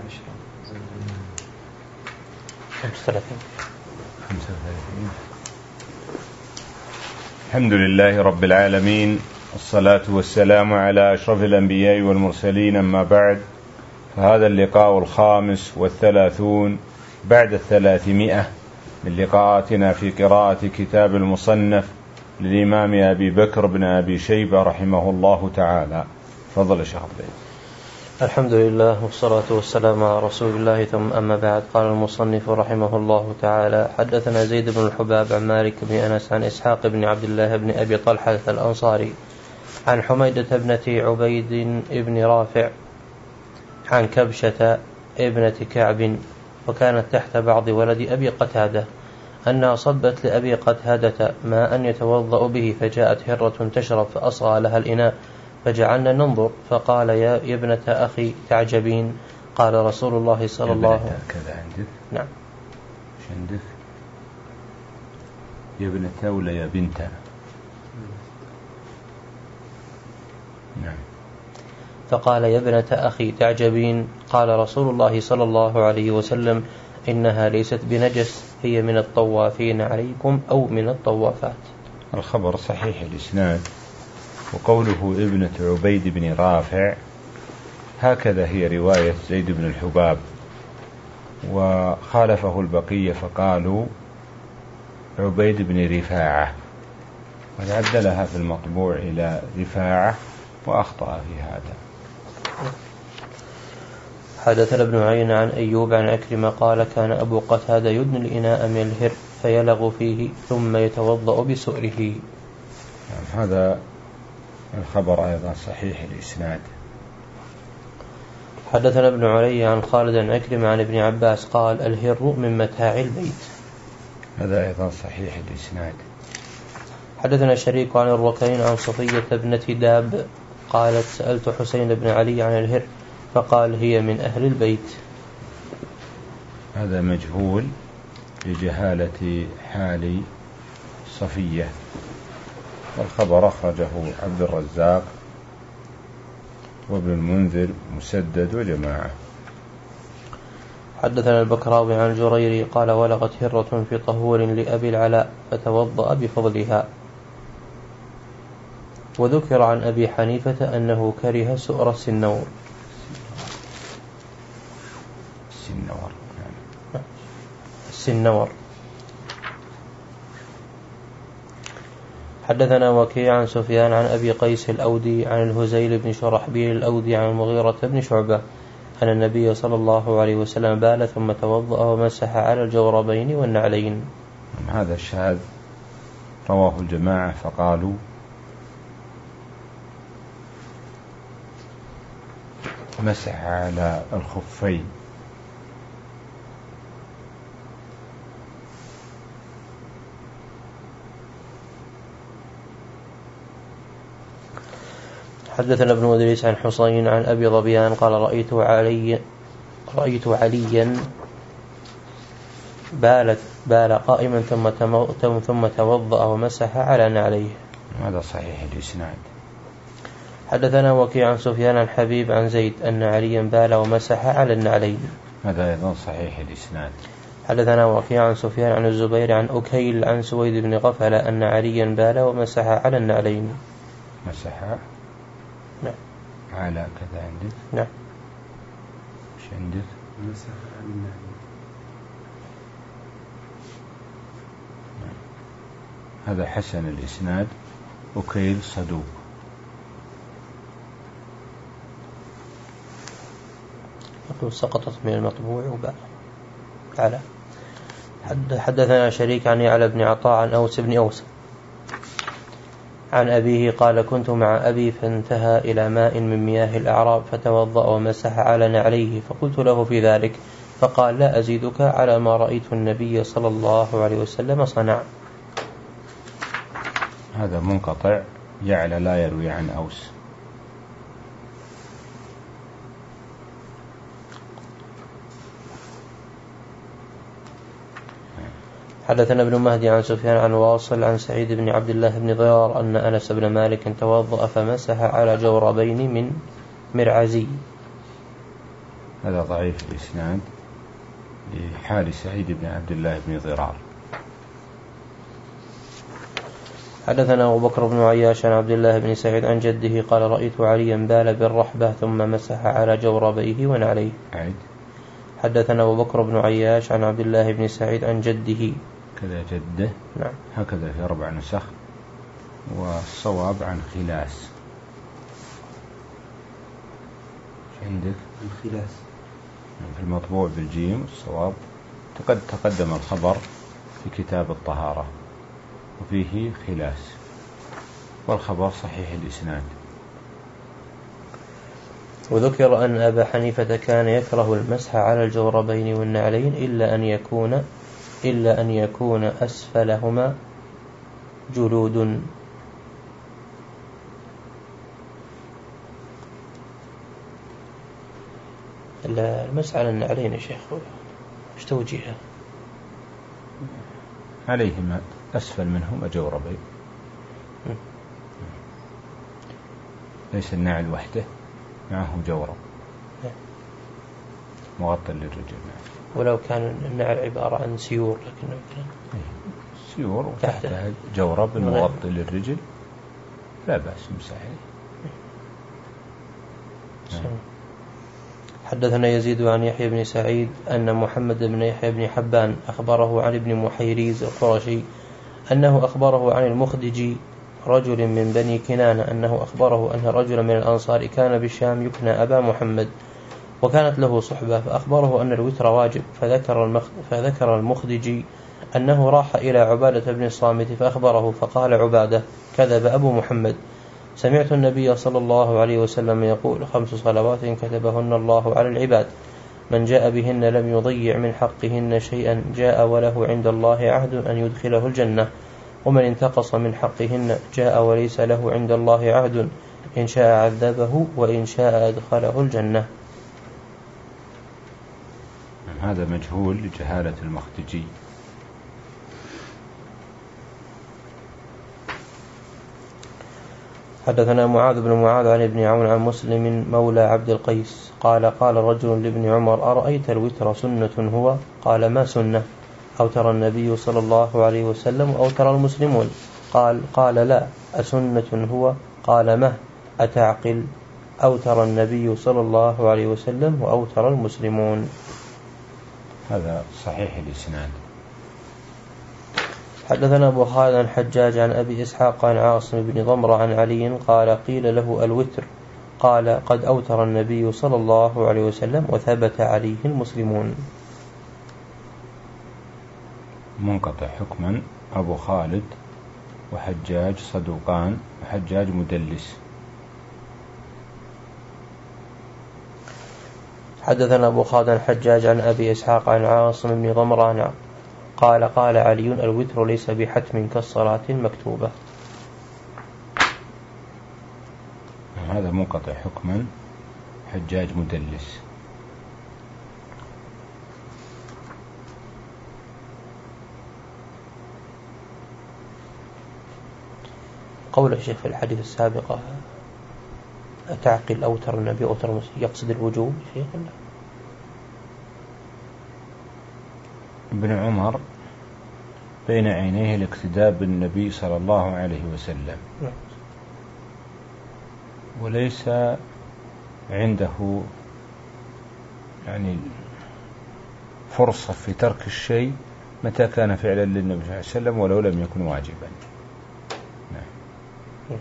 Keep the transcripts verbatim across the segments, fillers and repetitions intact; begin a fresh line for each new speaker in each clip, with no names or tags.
الحمد لله رب العالمين، والصلاة والسلام على أشرف الأنبياء والمرسلين، أما بعد، فهذا اللقاء الخامس والثلاثون بعد الثلاثمائة من لقاءاتنا في قراءة كتاب المصنف للإمام أبي بكر بن أبي شيبة رحمه الله تعالى. فضل شيخ عبد.
الحمد لله والصلاة والسلام على رسول الله، ثم أما بعد. قال المصنف رحمه الله تعالى: حدثنا زيد بن الحباب عن مالك بن أنس عن إسحاق بن عبد الله بن أبي طلحة الأنصاري عن حميدة ابنة عبيد بن رافع عن كبشة ابنة كعب، وكانت تحت بعض ولد أبي قتادة، أنها صبت لأبي قتادة ماء يتوضأ به، فجاءت هرة تشرب فأصغى لها الإناء، فجعلنا ننظر، فقال: يا ابنة أخي تعجبين؟ قال رسول الله صلى الله عليه وسلم:
كذا عندك؟
نعم.
ايش عندك؟ يا ابنة ولا يا بنت؟ نعم.
فقال: يا ابنة أخي تعجبين؟ قال رسول الله صلى الله عليه وسلم: إنها ليست بنجس، هي من الطوافين عليكم أو من الطوافات.
الخبر صحيح الإسناد، وقوله ابنة عبيد بن رافع هكذا هي رواية زيد بن الحباب، وخالفه البقية فقالوا عبيد بن رفاعة، وعدلها في المطبوع إلى رفاعة وأخطأ في هذا.
حدثنا ابن عيينة عن أيوب عن عكرمة قال: كان أبو قتادة يدني الإناء من الهر فيلغ فيه ثم يتوضأ بسؤره.
هذا الخبر أيضا صحيح الإسناد.
حدثنا ابن علي عن خالد عن عكرمة عن ابن عباس قال: الهر من متاع البيت.
هذا أيضا صحيح الإسناد.
حدثنا شريك عن الركين عن صفية ابنة داب قالت: سألت حسين بن علي عن الهر فقال: هي من أهل البيت.
هذا مجهول لجهالة حال صفية، والخبر أخرجه عبد الرزاق وابن المنذر مسدد وجماعة.
حدثنا البكراوي عن الجريري قال: ولغت هرة في طهور لأبي العلاء فتوضأ بفضلها. وذكر عن أبي حنيفة أنه كره سؤر السنور.
السنور
السنور. حدثنا وكيع عن سفيان عن أبي قيس الأودي عن الهزيل بن شرحبيل الأودي عن المغيرة بن شعبة أن النبي صلى الله عليه وسلم بال ثم توضأ ومسح على الجوربين والنعلين.
هذا الشاذ رواه الجماعة فقالوا مسح على الخفين.
حدثنا ابن مدريس عن حسين عن أبي ظبيان قال: رأيت علي رأيت عليا بالت بال قائما ثم ثم توضأ ومسح على نعليه.
هذا صحيح الإسناد.
حدثنا وكيع عن سفيان عن حبيب عن زيد أن عليا بال ومسح على النعلين.
هذا أيضا صحيح الإسناد.
حدثنا وكيع عن سفيان عن الزبير عن أكيل عن سويد بن غفلة أن عليا بال ومسح على النعلين.
مسح
نعم
على كذا عندك؟
نعم.
ايش عندك؟
مسح على النعلين.
هذا حسن الإسناد، أكيل صدوق.
سقطت من المطبوع وبال على. حدثنا شريك عن يعلى بن عطاء عن أوس بن أوس عن أبيه قال: كنت مع أبي فانتهى إلى ماء من مياه الأعراب فتوضأ ومسح على نعليه، فقلت له في ذلك فقال: لا أزيدك على ما رأيت النبي صلى الله عليه وسلم صنع.
هذا منقطع، يعلى لا يروي عن أوس.
حدثنا ابن مهدي عن سفيان عن واصل عن سعيد بن عبد الله بن ضرار أن أنس بن مالك توضأ فمسح على جوربين من مرعزي.
هذا ضعيف الإسناد لحال سعيد بن عبد الله بن ضرار.
حدثنا أبو بكر بن عياش عن عبد الله بن سعيد عن جده قال رأيت عليا بال بالرحبة ثم مسح على جوربيه ونعليه.
عيد.
حدثنا أبو بكر بن عياش عن عبد الله بن سعيد عن جده
كذا جده.
نعم.
هكذا في أربع نسخ، والصواب عن خلاس. عندك
الخلاس
في المطبوع بالجيم، الصواب قد تقدم الخبر في كتاب الطهارة وفيه خلاس، والخبر صحيح الإسناد.
وذكر أن أبا حنيفة كان يكره المسح على الجوربين والنعلين إلا أن يكون إلا أن يكون أسفلهما جلود. المسح على النعلين يا شيخ ايش توجيهه؟
عليهما أسفل منهما جوربين، ليس النعل وحده، معه جورب مغطى للرجل.
ولو كان النعل عبارة عن سيور، لكن مثلا
سيور وتحتها جورب مغطى للرجل لا بأس مسحه.
حدثنا يزيد عن يحيى بن سعيد أن محمد بن يحيى بن حبان أخبره عن ابن محيريز القرشي أنه أخبره عن المخدجي رجل من بني كنانة أنه أخبره أن رجلا من الأنصار كان بالشام يكنى أبا محمد وكانت له صحبة، فأخبره أن الوتر واجب، فذكر, المخ... فذكر المخدجي أنه راح إلى عبادة بن الصامت فأخبره، فقال عبادة كذب أبو محمد، سمعت النبي صلى الله عليه وسلم يقول خمس صلوات كتبهن الله على العباد، من جاء بهن لم يضيع من حقهن شيئا جاء وله عند الله عهد أن يدخله الجنة، ومن انتقص من حقهن جاء وليس له عند الله عهد، إن شاء عذبه وإن شاء أدخله الجنة.
هذا مجهول لجهالة المخدجي.
حدثنا معاذ بن معاذ عن ابن عون عن مسلم مولى عبد القيس قال قال رجل لابن عمر أرأيت الوتر سنة هو؟ قال ما سنة؟ أو ترى النبي صلى الله عليه وسلم أو ترى المسلمون؟ قال قال لا. أسنة هو؟ قال ما أتعقل؟ أو ترى النبي صلى الله عليه وسلم أو ترى المسلمون.
هذا صحيح الإسناد.
حدثنا أبو خالد عن حجاج عن أبي إسحاق عن عاصم بن ضمرة عن علي قال قيل له الوتر، قال قد أوتر النبي صلى الله عليه وسلم وثبت عليه المسلمون.
منقطع حكما أبو خالد وحجاج صدوقان، وحجاج مدلس.
حدثنا أبو خالد عن حجاج عن أبي إسحاق عن عاصم بن ضمرة عن قال قال علي الوتر ليس بحتم كالصلاة المكتوبة.
هذا منقطع حكما حجاج مدلس.
قول الشيخ في الحديث السابقة أتعقل أو ترى النبي أو ترى يقصد الوجوب شيخ الله.
ابن عمر بين عينيه الاقتداء بالنبي صلى الله عليه وسلم، وليس عنده يعني فرصة في ترك الشيء متى كان فعلا للنبي صلى الله عليه وسلم ولو لم يكن واجبا. نعم.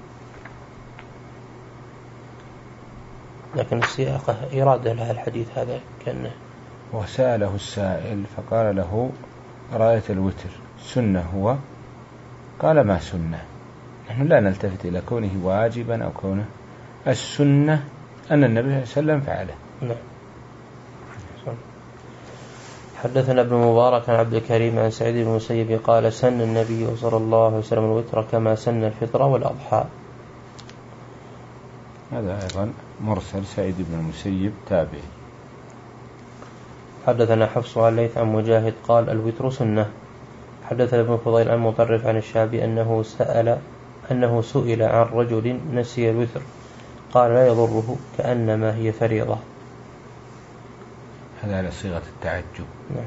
لكن السياقة إرادة لها الحديث هذا كأنه.
وسأله السائل فقال له رأيت الوتر سنة هو؟ قال ما سنة. نحن لا نلتفت إلى كونه واجبا أو كونه، السنة أن النبي صلى الله عليه وسلم فعله.
نعم. حدثنا ابن مبارك عن عبد الكريم عن سعيد بن المسيب قال سن النبي صلى الله عليه وسلم الوتر كما سن الفطر والأضحى.
هذا أيضا مرسل سعيد بن المسيب تابعي.
حدثنا حفص عن ليث عن مجاهد قال الوتر سنة. حدثنا ابن فضيل عن مطرف عن الشعبي أنه سأل أنه سئل عن رجل نسي الوتر قال لا يضره كأنما هي فريضة.
هذا على صيغة التعجب.
نعم.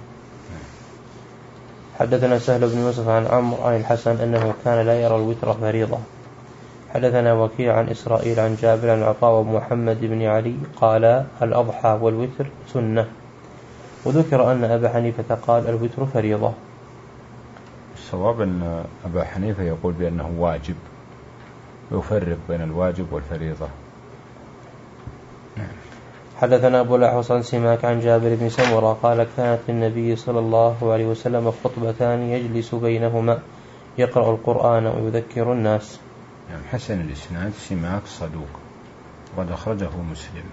حدثنا سهل بن يوسف عن عمرو عن الحسن أنه كان لا يرى الوتر فريضة. حدثنا وكيع عن إسرائيل عن جابر عن عطاء ومحمد بن علي قال الأضحى والوتر سنة. وذكر أن أبا حنيفة قال الوتر فريضة.
الصواب أن أبا حنيفة يقول بأنه واجب، يفرق بين الواجب والفريضة.
حدثنا أبو الأحوص عن سماك عن جابر بن سمرة قال كانت للنبي صلى الله عليه وسلم خطبتان يجلس بينهما يقرأ القرآن ويذكر الناس.
يعني حسن الإسناد، سماك صدوق وقد أخرجه مسلم.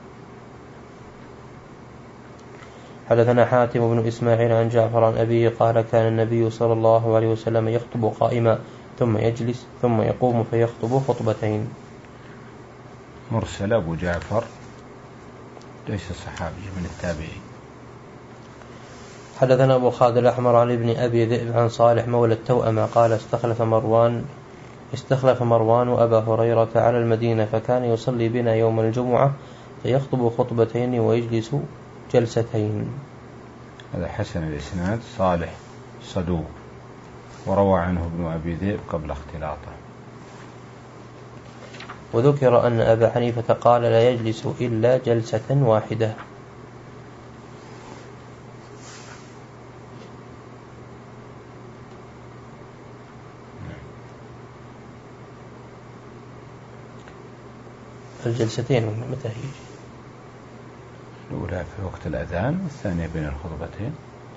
حدثنا حاتم بن إسماعيل عن جعفر عن أبيه قال كان النبي صلى الله عليه وسلم يخطب قائما ثم يجلس ثم يقوم فيخطب خطبتين.
مرسل أبو جعفر ليس صحابي من التابعين.
حدثنا أبو خالد الأحمر عن ابن أبي ذئب عن صالح مولى التوأمة قال استخلف مروان استخلف مروان أبا هريرة على المدينة فكان يصلي بنا يوم الجمعة فيخطب خطبتين ويجلس جلستين.
هذا حسن الإسناد، صالح صدوق وروى عنه ابن أبي ذئب قبل اختلاطه.
وذكر أن أبا حنيفة قال لا يجلس إلا جلسة واحدة. الجلستين متى هي؟
الأولى في وقت الأذان والثانية بين الخطبتين.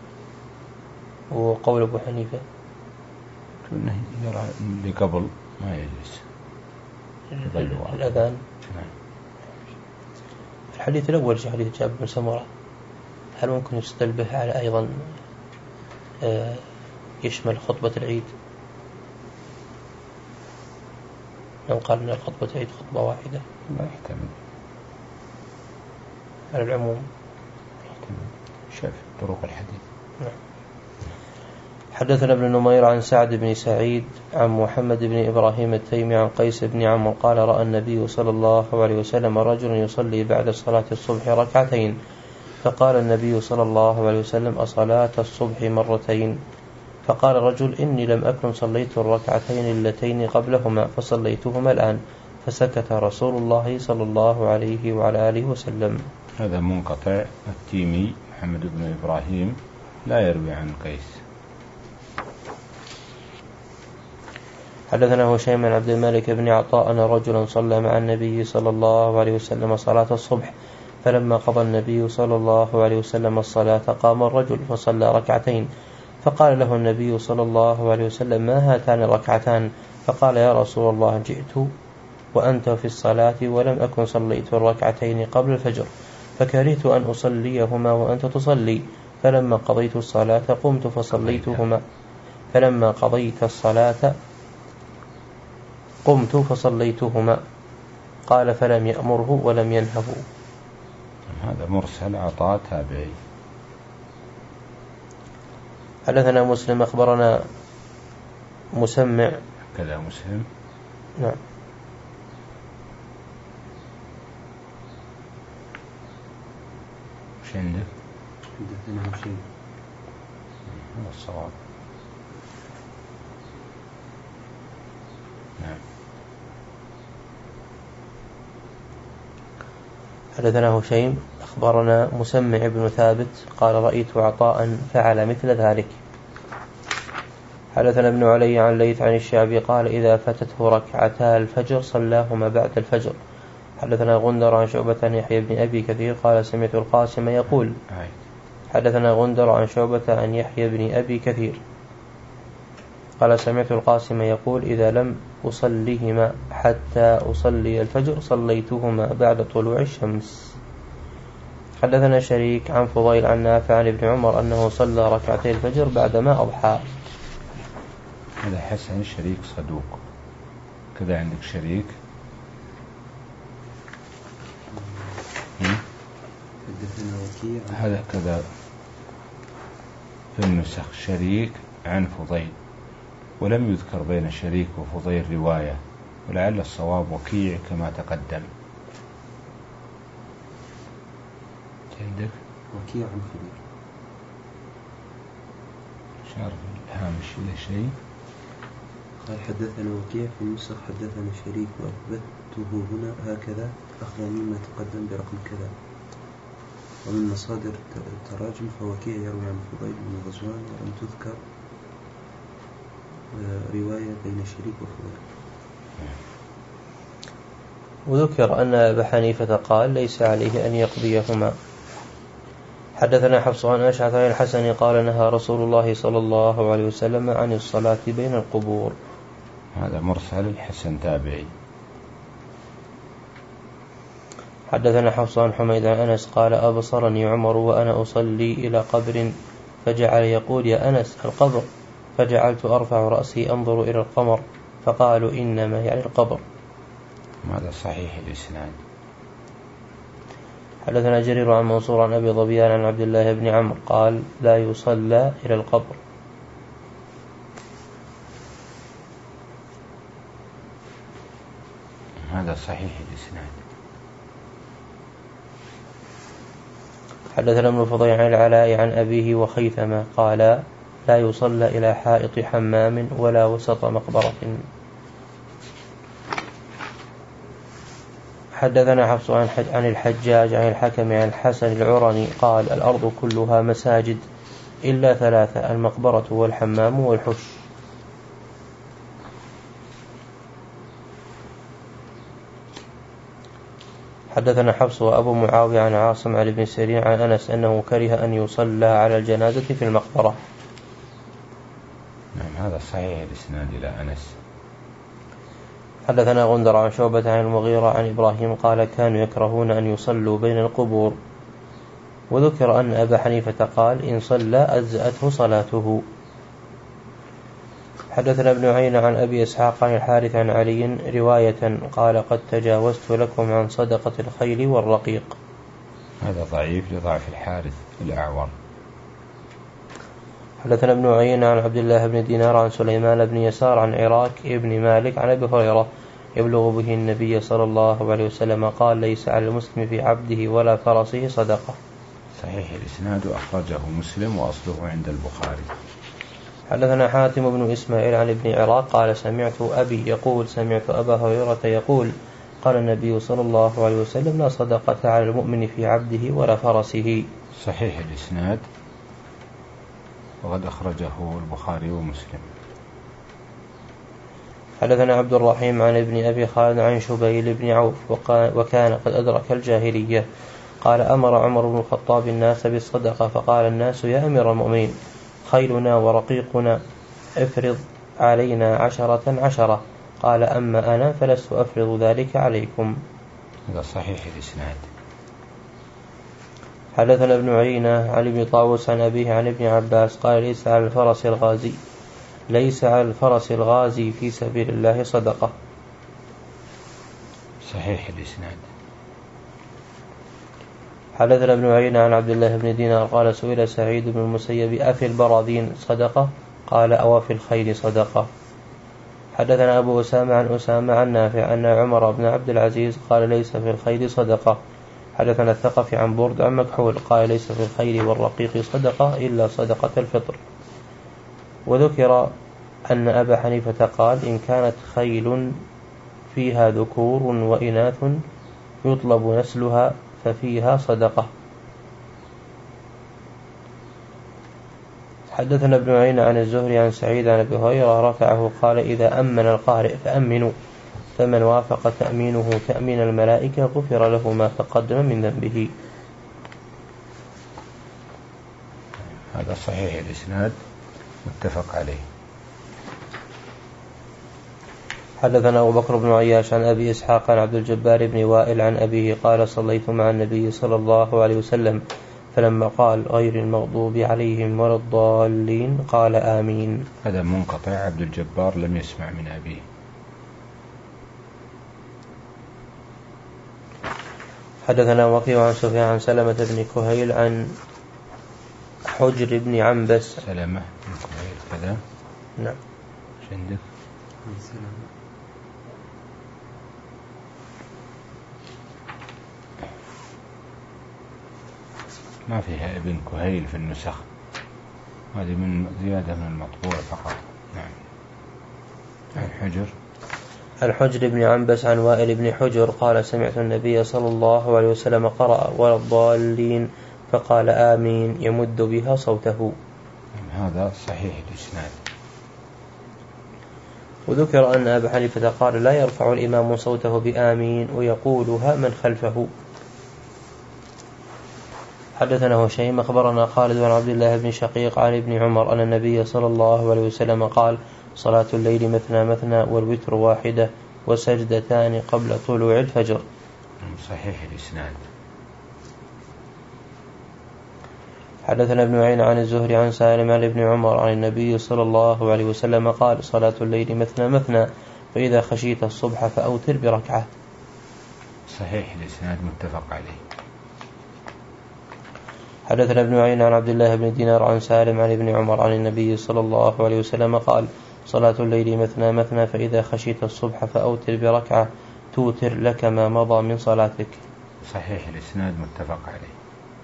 وقول أبو حنيفة
أنه يرى اللي قبل ما يجلس
الأذان. نعم. الحديث الأول في حديث جابر بن سمرة هل ممكن يستدل به على أيضا يشمل خطبة العيد؟ لو قال أن الخطبة العيد خطبة واحدة
لا يحتمل
على العموم.
شاف طرق الحديث.
نعم. حدثنا ابن نمير عن سعد بن سعيد عن محمد بن إبراهيم التيمي عن قيس بن عمرو قال رأى النبي صلى الله عليه وسلم رجلا يصلي بعد صلاة الصبح ركعتين فقال النبي صلى الله عليه وسلم أصلاة الصبح مرتين؟ فقال الرجل إني لم أكن صليت الركعتين اللتين قبلهما فصليتهما الآن، فسكت رسول الله صلى الله عليه وعلى آله وسلم.
هذا منقطع. التيمي محمد بن إبراهيم لا يروي عن قيس.
حدثنا هشيم بن عبد الملك بن عطاء أن رجلا صلى مع النبي صلى الله عليه وسلم صلاة الصبح فلما قضى النبي صلى الله عليه وسلم الصلاة قام الرجل فصلى ركعتين فقال له النبي صلى الله عليه وسلم ما هاتان الركعتان؟ فقال يا رسول الله جئت وأنت في الصلاة ولم أكن صليت الركعتين قبل الفجر فكرهت أن أصليهما وأنت تصلي، فلما قضيت الصلاة قمت فصليتهما فلما قضيت الصلاة قمت فصليتهما. قال فلم يأمره ولم ينهه.
هذا مرسل عطاء تابعي.
حدثنا مسلم أخبرنا مسمع
كذا مسلم.
نعم.
وش عندك؟
حدثنا شيء
هذا الصواب. نعم.
حدثنا هشيم أخبرنا مسمع بن ثابت قال رأيت عطاء فعل مثل ذلك. حدثنا ابن علي عن ليث عن الشعبي قال إذا فاتته ركعتا الفجر صلاهما بعد الفجر. حدثنا غندر عن شعبة عن يحيى بن أبي كثير قال سمعت القاسم يقول. حدثنا غندر عن شعبة عن يحيى بن أبي كثير قال سمعت القاسم يقول إذا لم أصليهما حتى أصلي الفجر صليتهما بعد طلوع الشمس. حدثنا شريك عن فضيل عن نافع عن ابن عمر أنه صلى ركعتي الفجر بعدما أضحى.
هذا حسن شريك صدوق. كذا عندك شريك. هذا كذا في النسخ شريك عن فضيل ولم يذكر بين شريك وفضيل رواية، ولعل الصواب وكيع كما تقدم. عندك
وكيع عن خبير.
شارف الهامش إلى شيء.
قال حدثنا وكيع في النسخ حدثنا شريك وأثبته هنا هكذا أخذا مما تقدم برقم كذا. ومن مصادر التراجم فوكيع يروي عن فضيل بن غزوان ولم تذكر رواية بين شريك وفضيل.
وذكر أن أبا حنيفة قال ليس عليه أن يقضيهما. حدثنا حفص عن أشعث عن الحسن قال نهى رسول الله صلى الله عليه وسلم عن الصلاة بين القبور.
هذا مرسل الحسن تابعي.
حدثنا حفص عن حميد عن أنس قال أبصرني عمر وأنا أصلي إلى قبر فجعل يقول يا أنس القبر، فجعلت أرفع رأسي أنظر إلى القمر فقالوا إنما يعني القبر.
هذا صحيح الإسناد.
حدثنا جرير عن منصور عن أبي ظبيان عن عبد الله بن عمرو قال لا يصلى إلى القبر.
هذا صحيح الإسناد.
حدثنا ابن فضيل عن العلاء عن أبيه وخيثمة قال لا يصلى إلى حائط حمام ولا وسط مقبرة. حدثنا حفص عن الحجاج عن الحكم عن الحسن العرني قال الأرض كلها مساجد إلا ثلاثة المقبرة والحمام والحش. حدثنا حفص وأبو معاوية عن عاصم عن ابن سيرين عن أنس أنه كره أن يصلى على الجنازة في المقبرة.
نعم هذا صحيح الإسناد إلى أنس.
حدثنا غندر عن شعبة عن المغيرة عن إبراهيم قال كانوا يكرهون أن يصلوا بين القبور. وذكر أن أبا حنيفة قال إن صلى أجزأته صلاته. حدثنا ابن عين عن أبي إسحاق عن الحارث عن علي رواية قال قد تجاوزت لكم عن صدقة الخيل والرقيق.
هذا ضعيف لضعف الحارث الأعور.
حدثنا ابن عين عن عبد الله بن دينار عن سليمان بن يسار عن عراك ابن مالك عن أبي هريرة يبلغ به النبي صلى الله عليه وسلم قال ليس على المسلم في عبده ولا فرسه صدقة.
صحيح الإسناد أخرجه مسلم وأصله عند البخاري.
حدثنا حاتم بن إسماعيل عن ابن عراق قال سمعت أبي يقول سمعت أبا هريرة يقول قال النبي صلى الله عليه وسلم لا صدقة على المؤمن في عبده ولا فرسه.
صحيح الإسناد وقد أخرجه البخاري ومسلم.
حدثنا عبد الرحيم عن ابن أبي خالد عن شبيل بن عوف وكان قد أدرك الجاهلية قال أمر عمر بن الخطاب الناس بالصدقة فقال الناس يا أمير المؤمنين خيلنا ورقيقنا افرض علينا عشرة عشرة قال أما أنا فلست أفرض ذلك عليكم.
هذا صحيح الإسناد.
حدثنا ابن عيينة عن ابن طاووس عن أبيه عن ابن عباس قال ليس على الفرس الغازي ليس على الفرس الغازي في سبيل الله صدقة.
صحيح الإسناد.
حدثنا ابن عيينة عن عبد الله بن دينار قال سئل سعيد بن المسيب أفي البراذين صدقة قال أو في الخيل صدقة. حدثنا أبو أسامة عن أسامة عن نافع أن عمر بن عبد العزيز قال ليس في الخيل صدقة. حدثنا الثقفي عن برد عن مكحول قال ليس في الخيل والرقيق صدقة إلا صدقة الفطر. وذكر أن أبا حنيفة قال إن كانت خيل فيها ذكور وإناث يطلب نسلها ففيها صدقة. حدثنا ابن عين عن الزهري عن سعيد عن أبي هريرة رفعه قال إذا أمن القارئ فأمنوا فمن وافق تأمينه تأمين الملائكة غفر له ما تقدم من ذنبه.
هذا صحيح الإسناد متفق عليه.
حدثنا أبو بكر بن عياش عن أبي إسحاق عن عبد الجبار بن وائل عن أبيه قال صليت مع النبي صلى الله عليه وسلم فلما قال غير المغضوب عليهم ولا الضالين قال آمين.
هذا منقطع عبد الجبار لم يسمع من أبيه.
حدثنا وكيع عن سفيان عن سلمة بن كهيل عن حجر بن عنبس.
سلمة بن كهيل كذا.
نعم.
عندك؟ ما فيها ابن كهيل في النسخ، هذه من زيادة من المطبوع فقط. نعم. الحجر
الحجر بن عنبس عن وائل بن حجر قال سمعت النبي صلى الله عليه وسلم قرأ ولا الضالين فقال آمين يمد بها صوته.
هذا صحيح الإسناد.
وذكر أن أبا حنيفة قال لا يرفع الإمام صوته بآمين ويقولها من خلفه. حدثنا هشيم أخبرنا خالد بن عبد الله بن شقيق عن ابن عمر أن النبي صلى الله عليه وسلم قال صلاة الليل مثنى مثنى والوتر واحدة وسجدتان قبل طلوع الفجر.
صحيح الإسناد.
حدثنا ابن عين عن الزهري عن سالم عن ابن عمر عن النبي صلى الله عليه وسلم قال صلاة الليل مثنى مثنى فإذا خشيت الصبح فأوتر بركعة.
صحيح الإسناد متفق عليه.
حدثنا ابن عين عن عبد الله بن دينار عن سالم عن ابن عمر عن النبي صلى الله عليه وسلم قال صلاة الليل مثنى مثنى فإذا خشيت الصبح فأوتر بركعة توتر لك ما مضى من صلاتك.
صحيح الإسناد متفق عليه.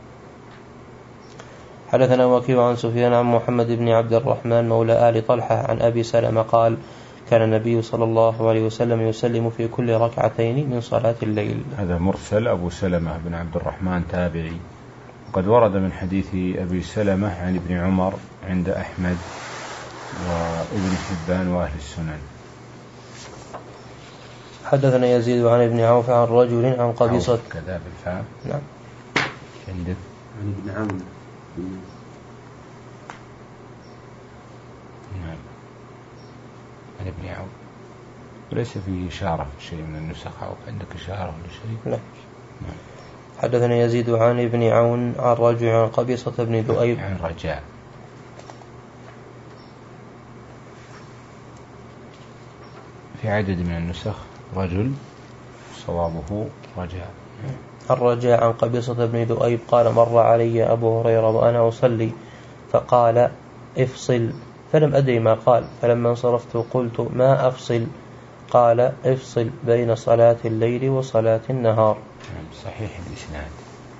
حدثنا وكيع عن سفيان عن محمد بن عبد الرحمن مولى آل طلحة عن أبي سلمة قال كان النبي صلى الله عليه وسلم يسلم في كل ركعتين من صلاة الليل.
هذا مرسل. أبو سلمة بن عبد الرحمن تابعي، وقد ورد من حديث أبي سلمة عن ابن عمر عند أحمد وابن حبان وأهل السنن.
حدثنا يزيد عن ابن عوف عن رجل عن قبيصة
كذا بالفعل.
نعم.
عندك
عن ابن عون.
نعم عن ابن عون، وليس فيه إشارة في شيء من النسخ، أو عندك إشارة ولا شيء؟
لا. نعم. حدثنا يزيد عن ابن عون عن رجل عن قبيصة بن ذؤيب
عن رجاء. في عدد من النسخ رجل صوابه رجاء.
الرجاء عن قبيصة بن ذؤيب قال مر علي أبو هريرة وأنا أصلي فقال افصل، فلم أدري ما قال، فلما انصرفت قلت ما أفصل؟ قال افصل بين صلاة الليل وصلاة النهار.
صحيح الإسناد.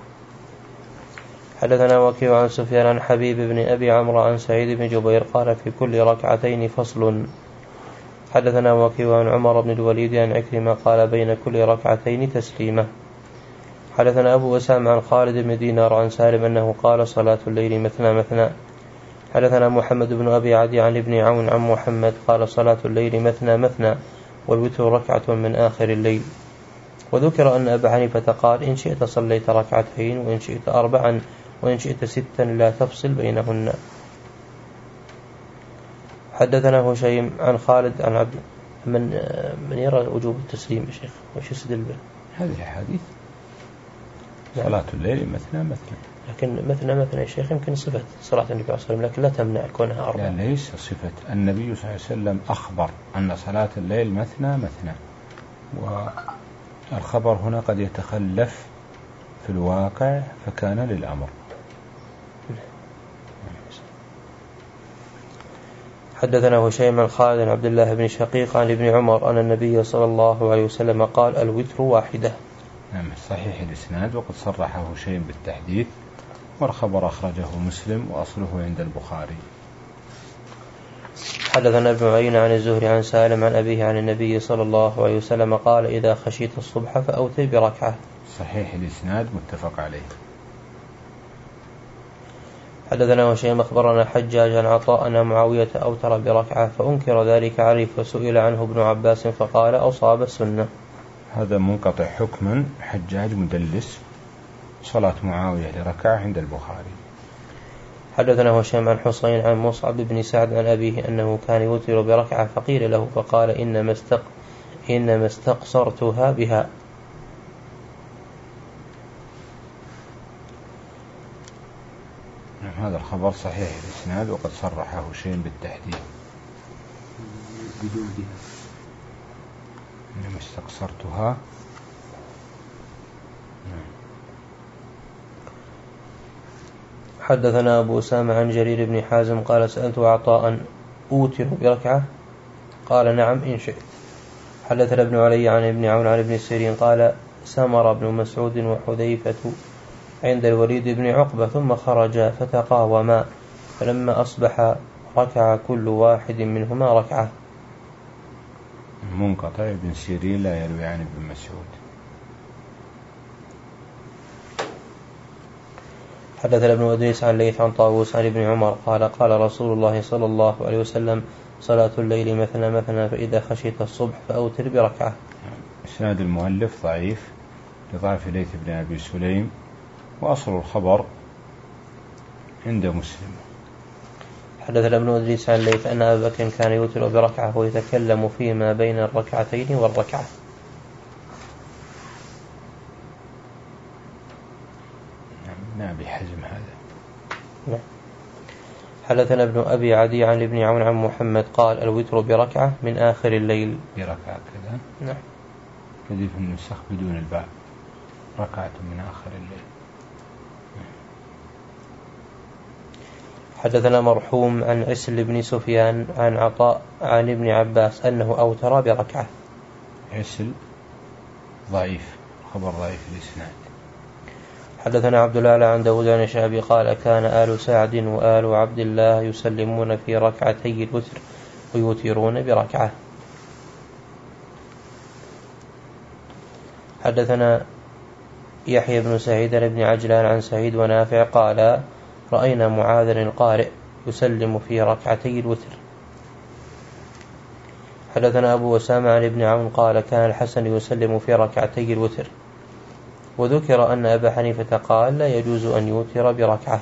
حدثنا وكيع عن سفيان عن حبيب بن أبي عمرو عن سعيد بن جبير قال في كل ركعتين فصل. حدثنا وكيع عن عمر بن الوليد عن عكرمة قال بين كل ركعتين تسليمة. حدثنا أبو أسامة عن خالد بن دينار عن سالم أنه قال صلاة الليل مثنى مثنى. حدثنا محمد بن أبي عدي عن ابن عون عن محمد قال صلاة الليل مثنى مثنى والوتر ركعة من آخر الليل. وذكر أن أبا حنيفة قال إن شئت صليت ركعتين وإن شئت أربعا وإن شئت ستا لا تفصل بينهن. حدثنا هشيم عن خالد عن عبد من من يرى وجوب التسليم يا شيخ وش يستدل به؟
هذه حديث صلاة الليل مثنى مثنى،
لكن مثنى مثنى يا شيخ يمكن صفة صلاة النبي صلى الله عليه وسلم، لكن لا تمنع كونها أربعة.
لا ليس صفة. النبي صلى الله عليه وسلم أخبر أن صلاة الليل مثنى مثنى، والخبر هنا قد يتخلف في الواقع فكان للأمر.
حدثنا هشيم عن خالد عبد الله بن شقيق عن ابن عمر أن النبي صلى الله عليه وسلم قال الوتر واحدة.
نعم صحيح الإسناد، وقد صرحه هشيم بالتحديث، والخبر أخرجه مسلم وأصله عند البخاري.
حدثنا ابن عيينة عن الزهري عن سالم عن أبيه عن النبي صلى الله عليه وسلم قال إذا خشيت الصبح فأوتر بركعة.
صحيح الإسناد متفق عليه.
حدثنا هشيم أخبرنا حجاج عن عطاء أن معاوية أوتر بركعة فأنكر ذلك عليه فسئل عنه ابن عباس فقال أصاب السنة.
هذا منقطع حكما، حجاج مدلس، صلاة معاوية لركعة عند البخاري.
حدثنا هشام عن حسين عن مصعب بن سعد عن أبيه أنه كان يوتر بركعة فقيل له فقال إنما استق إنما استقصرتها بها.
هذا الخبر صحيح الإسناد، وقد صرحه هشيم بالتحديد
بدون بها.
إنما استقصرتها.
حدثنا أبو أسامة عن جرير بن حازم قال سألت عطاء أوتر بركعة قال نعم إن شئت. حدثنا ابن علي عن ابن عون عن ابن سيرين قال سمر بن مسعود وحذيفة عند الوليد بن عقبة ثم خرجا فتقاوما، فلما أصبح ركع كل واحد منهما ركعة.
منقطع. ابن سيرين لا يروي عن ابن مسعود.
حدثنا ابن إدريس عن ليث عن طاووس عن ابن عمر قال قال رسول الله صلى الله عليه وسلم صلاة الليل مثنى مثنى فإذا خشيت الصبح فأوتر بركعة.
إسناد المؤلف ضعيف لضعف ليث بن أبي سليم، وأصل الخبر عند مسلم.
حدثنا ابن إدريس عن ليث أن أبا بكر كان يوتر بركعة ويتكلم فيما بين الركعتين والركعة.
نعم بحزم هذا.
نعم. حدثنا ابن أبي عدي عن ابن عون عن محمد قال الوتر بركعة من آخر الليل.
بركعة كذا.
نعم.
كذي في النسخ بدون الباء، ركعة من آخر الليل.
حدثنا مرحوم عن عسل بن سفيان عن عطاء عن ابن عباس أنه أوتر بركعة.
عسل ضعيف، خبر ضعيف الإسناد.
حدثنا عبد الله عن داود عن الشعبي قال كان آل سعد وآل عبد الله يسلمون في ركعتي الوتر ويوترون بركعة. حدثنا يحيى بن سعيد بن عجلان عن سعيد ونافع قال رأينا معاذ القارئ يسلم في ركعتي الوتر. حدثنا أبو أسامة عن ابن عون قال كان الحسن يسلم في ركعتي الوتر. وذكر أن أبا حنيفة قال لا يجوز أن يوتر بركعة.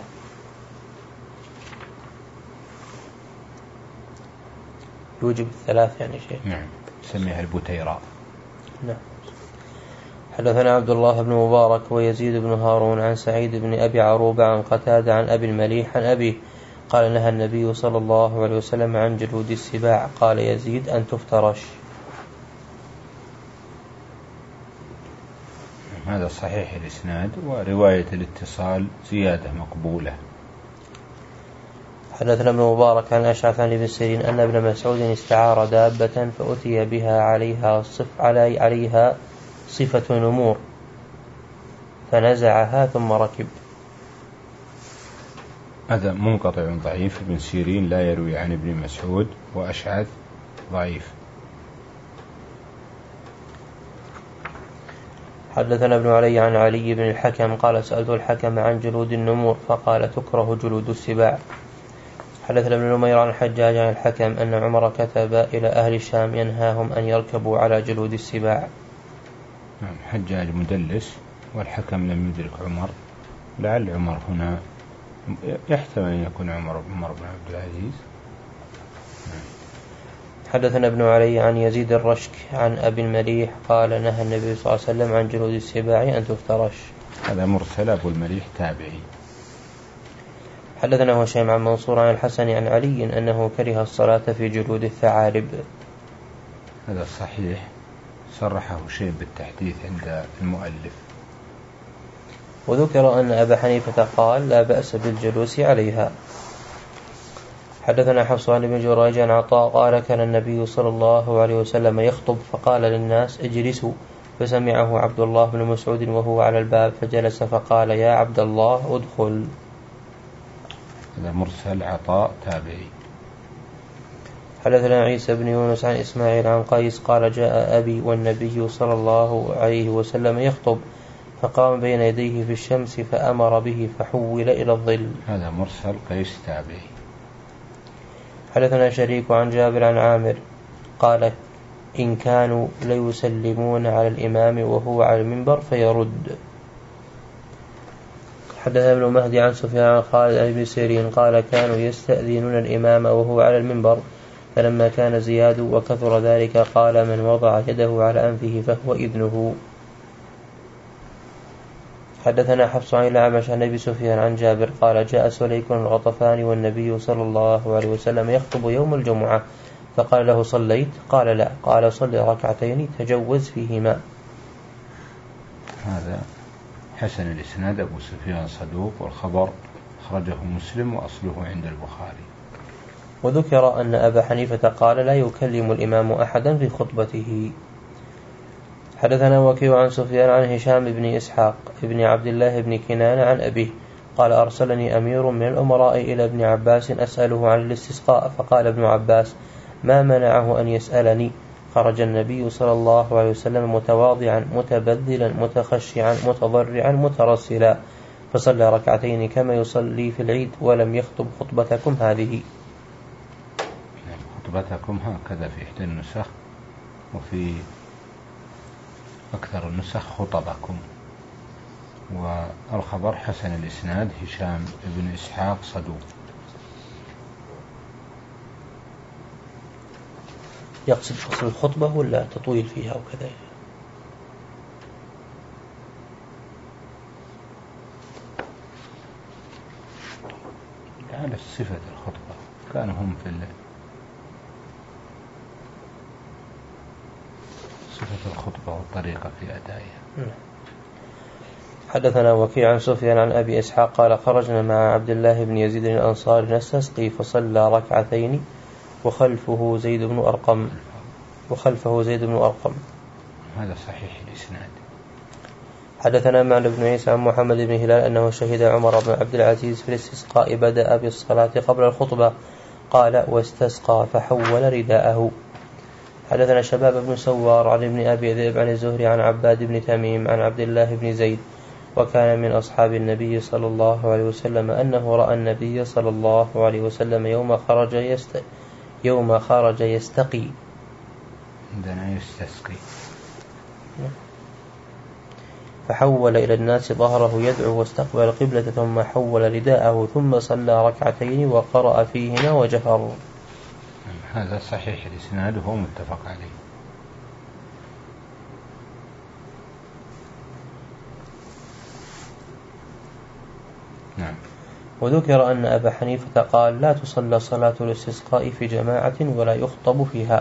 يوجب الثلاث يعني شيء.
نعم سميها البتيراء.
نعم. حدثنا عبد الله بن مبارك ويزيد بن هارون عن سعيد بن أبي عروبة عن قتادة عن أبي المليح عن أبيه قال نهى النبي صلى الله عليه وسلم عن جلود السباع. قال يزيد أن تفترش.
هذا صحيح الإسناد، ورواية الاتصال زيادة مقبولة.
حدثنا ابن مبارك عن أشعث عن ابن سيرين أن ابن مسعود استعار دابة فأتي بها عليها صف علي عليها صفة نمور فنزعها ثم ركب.
هذا منقطع ضعيف. ابن سيرين لا يروي عن ابن مسعود، وأشعث ضعيف.
حدثنا ابن علي عن علي بن الحكم قال سألت الحكم عن جلود النمور فقال تكره جلود السباع. حدثنا ابن نمير عن الحجاج عن الحكم أن عمر كتب إلى أهل الشام ينهاهم أن يركبوا على جلود السباع.
نعم حجاج مدلس، والحكم لم يدرك عمر، لعل عمر هنا يحتمل أن يكون عمر عمر بن عبد العزيز.
حدثنا ابن علي عن يزيد الرشك عن أبي المليح قال نهى النبي صلى الله عليه وسلم عن جلود السباع أن تفترش.
هذا مرسل. أبو المليح تابعي.
حدثنا هشام عن منصور عن الحسن عن علي أنه كره الصلاة في جلود الثعالب.
هذا صحيح، صرحه شيء بالتحديث عند المؤلف.
وذكر أن أبا حنيفة قال لا بأس بالجلوس عليها. حدثنا حفص عن بن جريج عن عطاء قال كان النبي صلى الله عليه وسلم يخطب فقال للناس اجلسوا، فسمعه عبد الله بن مسعود وهو على الباب فجلس فقال يا عبد الله ادخل.
هذا مرسل. عطاء تابعي.
حدثنا عيسى بن يونس عن إسماعيل عن قيس قال جاء أبي والنبي صلى الله عليه وسلم يخطب فقام بين يديه في الشمس فأمر به فحول إلى الظل.
هذا مرسل. قيس تابعي.
حدثنا شريك عن جابر عن عامر قال إن كانوا ليسلمون على الإمام وهو على المنبر فيرد. حدثنا ابن مهدي عن سفيان عن خالد عن ابن سيرين قال كانوا يستأذنون الإمام وهو على المنبر، فلما كان زياد وكثر ذلك قال من وضع يده على أنفه فهو إذنه. حدثنا حفص عن الأعمش عن أبي سفيان عن جابر قال جاء سليك الغطفاني والنبي صلى الله عليه وسلم يخطب يوم الجمعة فقال له صليت؟ قال لا. قال صل ركعتين تجوز فيهما.
هذا حسن الإسناد. أبو سفيان صدوق، والخبر أخرجه مسلم وأصله عند البخاري.
وذكر أن أبا حنيفة قال لا يكلم الإمام أحدا في خطبته. حدثنا وكيع عن سفيان عن هشام بن إسحاق بن عبد الله بن كنانة عن أبيه قال أرسلني أمير من الأمراء إلى ابن عباس أسأله عن الاستسقاء، فقال ابن عباس: ما منعه أن يسألني؟ خرج النبي صلى الله عليه وسلم متواضعا متبذلا متخشعا متضرعا مترسلا، فصلى ركعتين كما يصلي في العيد، ولم يخطب خطبتكم هذه.
خطبتكم هكذا في إحدى النسخ، وفي أكثر النسخ خطبكم. والخبر حسن الإسناد، هشام بن إسحاق صدوق.
يقصد فصل الخطبة ولا تطويل فيها وكذا؟
على صفة الخطبة، كانوا هم في صفة الخطبة والطريقة في أدائها.
حدثنا وكيع عن سفيان عن أبي إسحاق قال: خرجنا مع عبد الله بن يزيد الأنصاري نستسقي، فصلى ركعتين وخلفه زيد بن أرقم وخلفه زيد بن أرقم.
هذا صحيح الإسناد.
حدثنا معن بن عيسى عن محمد بن هلال أنه شهد عمر بن عبد العزيز في الاستسقاء بدأ بالصلاة قبل الخطبة، قال: واستسقى فحول رداءه. حدثنا شباب بن سوار عن ابن أبي ذئب عن الزهري عن عباد بن تميم عن عبد الله بن زيد، وكان من أصحاب النبي صلى الله عليه وسلم، أنه رأى النبي صلى الله عليه وسلم يوم خرج يست يوم خرج يستقي
عندنا يستسقي،
فحول إلى الناس ظهره يدعو واستقبل القبلة، ثم حول رداءه، ثم صلى ركعتين وقرأ فيهما وجهر.
هذا صحيح الإسناد وهو متفق عليه. نعم.
وذكر أن أبا حنيفة قال: لا تصلى صلاة الاستسقاء في جماعة ولا يخطب فيها.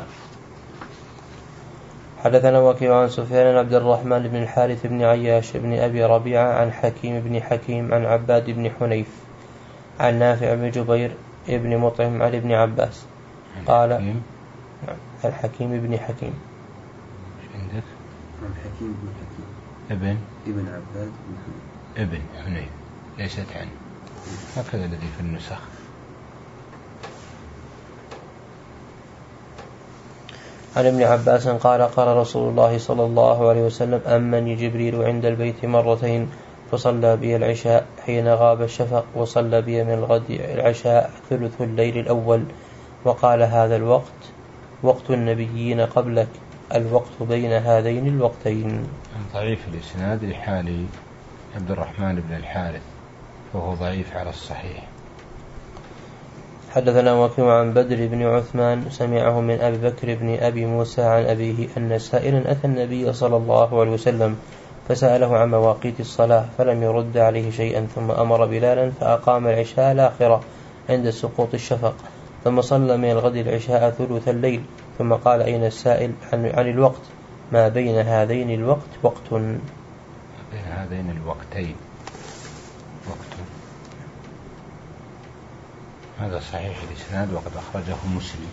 حدثنا وكيع عن سفيان عبد الرحمن بن الحارث بن عياش بن أبي ربيعة عن حكيم بن حكيم عن عباد بن حنيف عن نافع بن جبير ابن مطعم عن ابن عباس قال: عن حكيم بن حكيم.
عندك
عن حكيم بن حكيم
ابن
ابن عباد بن حنيف
ابن حنيف، ليست عنه، هكذا الذي في النسخ.
عن ابن عباس قال: قال رسول الله صلى الله عليه وسلم: أمني جبريل عند البيت مرتين، فصلى بي العشاء حين غاب الشفق، وصلى بي من الغد العشاء ثلث الليل الأول، وقال: هذا الوقت وقت النبيين قبلك، الوقت بين هذين الوقتين.
ضعيف الإسناد لحال عبد الرحمن بن الحارث، فهو ضعيف على الصحيح.
حدثنا وكيع عن بدر بن عثمان سمعه من أبي بكر بن أبي موسى عن أبيه أن سائلا أتى النبي صلى الله عليه وسلم فسأله عن مواقيت الصلاة، فلم يرد عليه شيئا، ثم أمر بلالا فأقام العشاء الآخرة عند سقوط الشفق، ثم صلى من الغد العشاء ثلث الليل، ثم قال: أين السائل عن, عن الوقت؟ ما بين هذين الوقت وقت.
بين هذين الوقتين وقت. هذا صحيح الإسناد وقد أخرجه مسلم.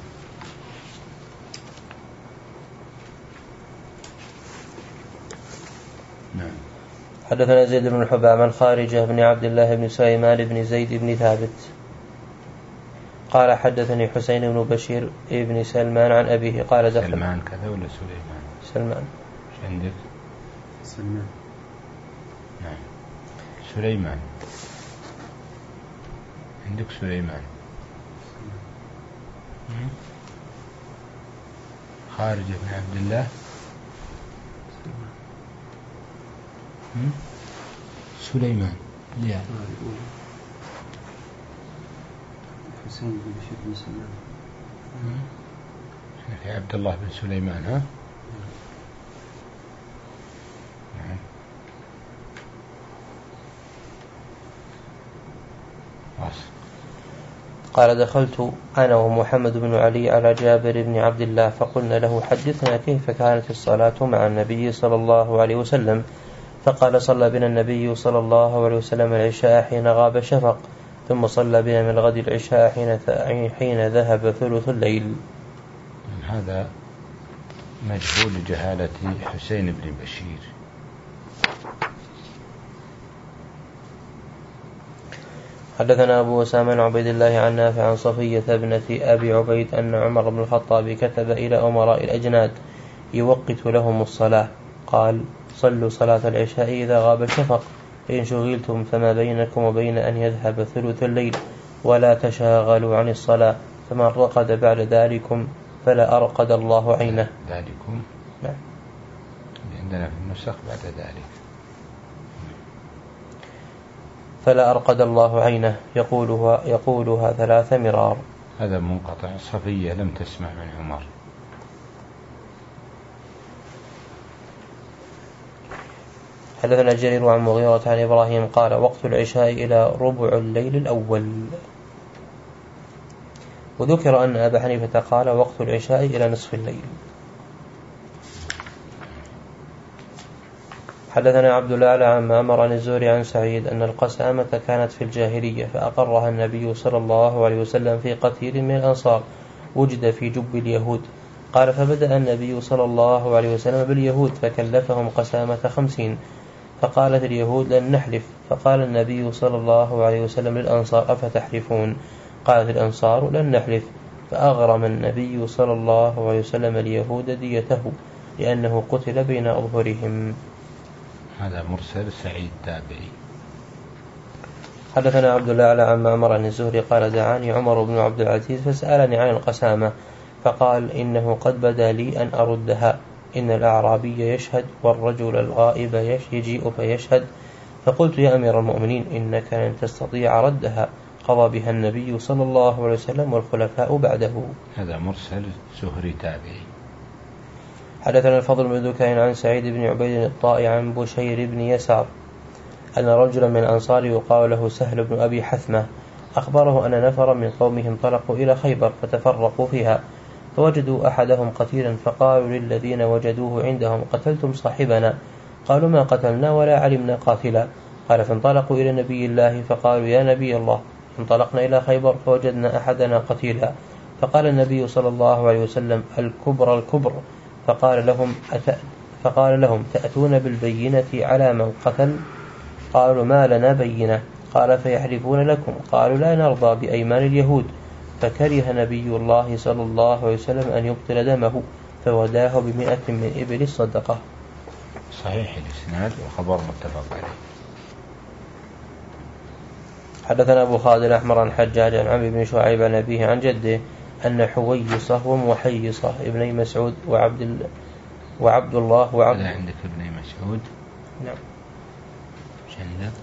نعم.
حدثنا زيد بن الحباب عن خارجة بن عبد الله بن سليمان بن زيد بن ثابت قال: حدثني حسين بن بشير بن سلمان عن أبيه قال: دخل
سلمان كذا ولا سليمان؟
سلمان.
ايش عندك؟
سلمان.
نعم. سليمان. عندك سليمان. خارج بن عبد الله سليمان. يعني
حسين بن بشير بن سلمان.
احنا في عبد الله بن سليمان. ها نعم.
قال: دخلت أنا ومحمد بن علي على جابر بن عبد الله، فقلنا له: حدثنا كيف كانت الصلاة مع النبي صلى الله عليه وسلم؟ فقال: صلى بنا النبي صلى الله عليه وسلم العشاء حين غاب الشفق، ثم صلى بنا من الغد العشاء حين حين ذهب ثلث الليل.
هذا مجهول جهالة حسين بن بشير.
حدثنا أبو أسامة عن عبيد الله عن نافع عن صفية ابنة أبي عبيد أن عمر بن الخطاب كتب إلى أمراء الأجناد يوقت لهم الصلاة، قال: صلوا صلاة العشاء إذا غاب الشفق، فإن شغلتم فما بينكم وبين أن يذهب ثلث الليل، ولا تشاغلوا عن الصلاة، فمن رقد بعد ذلكم فلا أرقد الله عينه.
ذلكم
نعم.
عندنا في النسخ بعد ذلك
فلا أرقد الله عينه، يقولها, يقولها ثلاث مرار.
هذا منقطع. صفية لم تسمع من عمر.
حدثنا جرير عن مغيرة عن إبراهيم قال: وقت العشاء إلى ربع الليل الأول. وذكر أن أبا حنيفة قال: وقت العشاء إلى نصف الليل. حدثنا عبد الأعلى عن معمر عن الزهري عن سعيد أن القسامة كانت في الجاهلية، فأقرها النبي صلى الله عليه وسلم في قتيل من الأنصار وجد في جب اليهود. قال: فبدأ النبي صلى الله عليه وسلم باليهود فكلفهم قسامة خمسين، فقالت اليهود: لن نحلف. فقال النبي صلى الله عليه وسلم للأنصار: أفتحلفون؟ قالت الأنصار: لن نحلف. فأغرم النبي صلى الله عليه وسلم اليهود ديته لأنه قتل بين أظهرهم.
هذا مرسل سعيد تابعي.
حدثنا عبد الأعلى عن معمر عن الزهري قال: دعاني عمر بن عبد العزيز فسألني عن القسامة، فقال: إنه قد بدا لي أن أردها، إن الأعرابي يشهد والرجل الغائب يجيء فيشهد. فقلت: يا أمير المؤمنين، إنك لن تستطيع ردها، قضى بها النبي صلى الله عليه وسلم والخلفاء بعده.
هذا مرسل زهري تابعي.
حدثنا الفضل بن ذكين عن سعيد بن عبيد الطائي عن بشير بن يسار أن رجلا من الأنصار يقال له سهل بن أبي حثمة أخبره أن نفرا من قومه انطلقوا إلى خيبر فتفرقوا فيها، فوجدوا أحدهم قتيلا، فقالوا للذين وجدوه عندهم: قتلتم صاحبنا؟ قالوا: ما قتلنا ولا علمنا قاتلا. قال: فانطلقوا إلى نبي الله فقالوا: يا نبي الله، انطلقنا إلى خيبر فوجدنا أحدنا قتيلا. فقال النبي صلى الله عليه وسلم: الكبر الكبر. فقال لهم أت... فقال لهم: تأتون بالبينة على من قتل؟ قالوا: ما لنا بينة. قال: فيحلفون لكم؟ قالوا: لا نرضى بأيمان اليهود. فكره نبي الله صلى الله عليه وسلم أن يبطل دمه، فوداه بمئة من إبل الصدقة.
صحيح الإسناد وخبر متفق عليه.
حدثنا أبو خالد الأحمر عن حجاج عن عمرو بن شعيب عن أبيه عن جده أن حويصة ومحيصة ابني مسعود وعبد ال... وعبد الله وعبد
هذا عندك ابني مسعود؟
نعم.
ايش عندك؟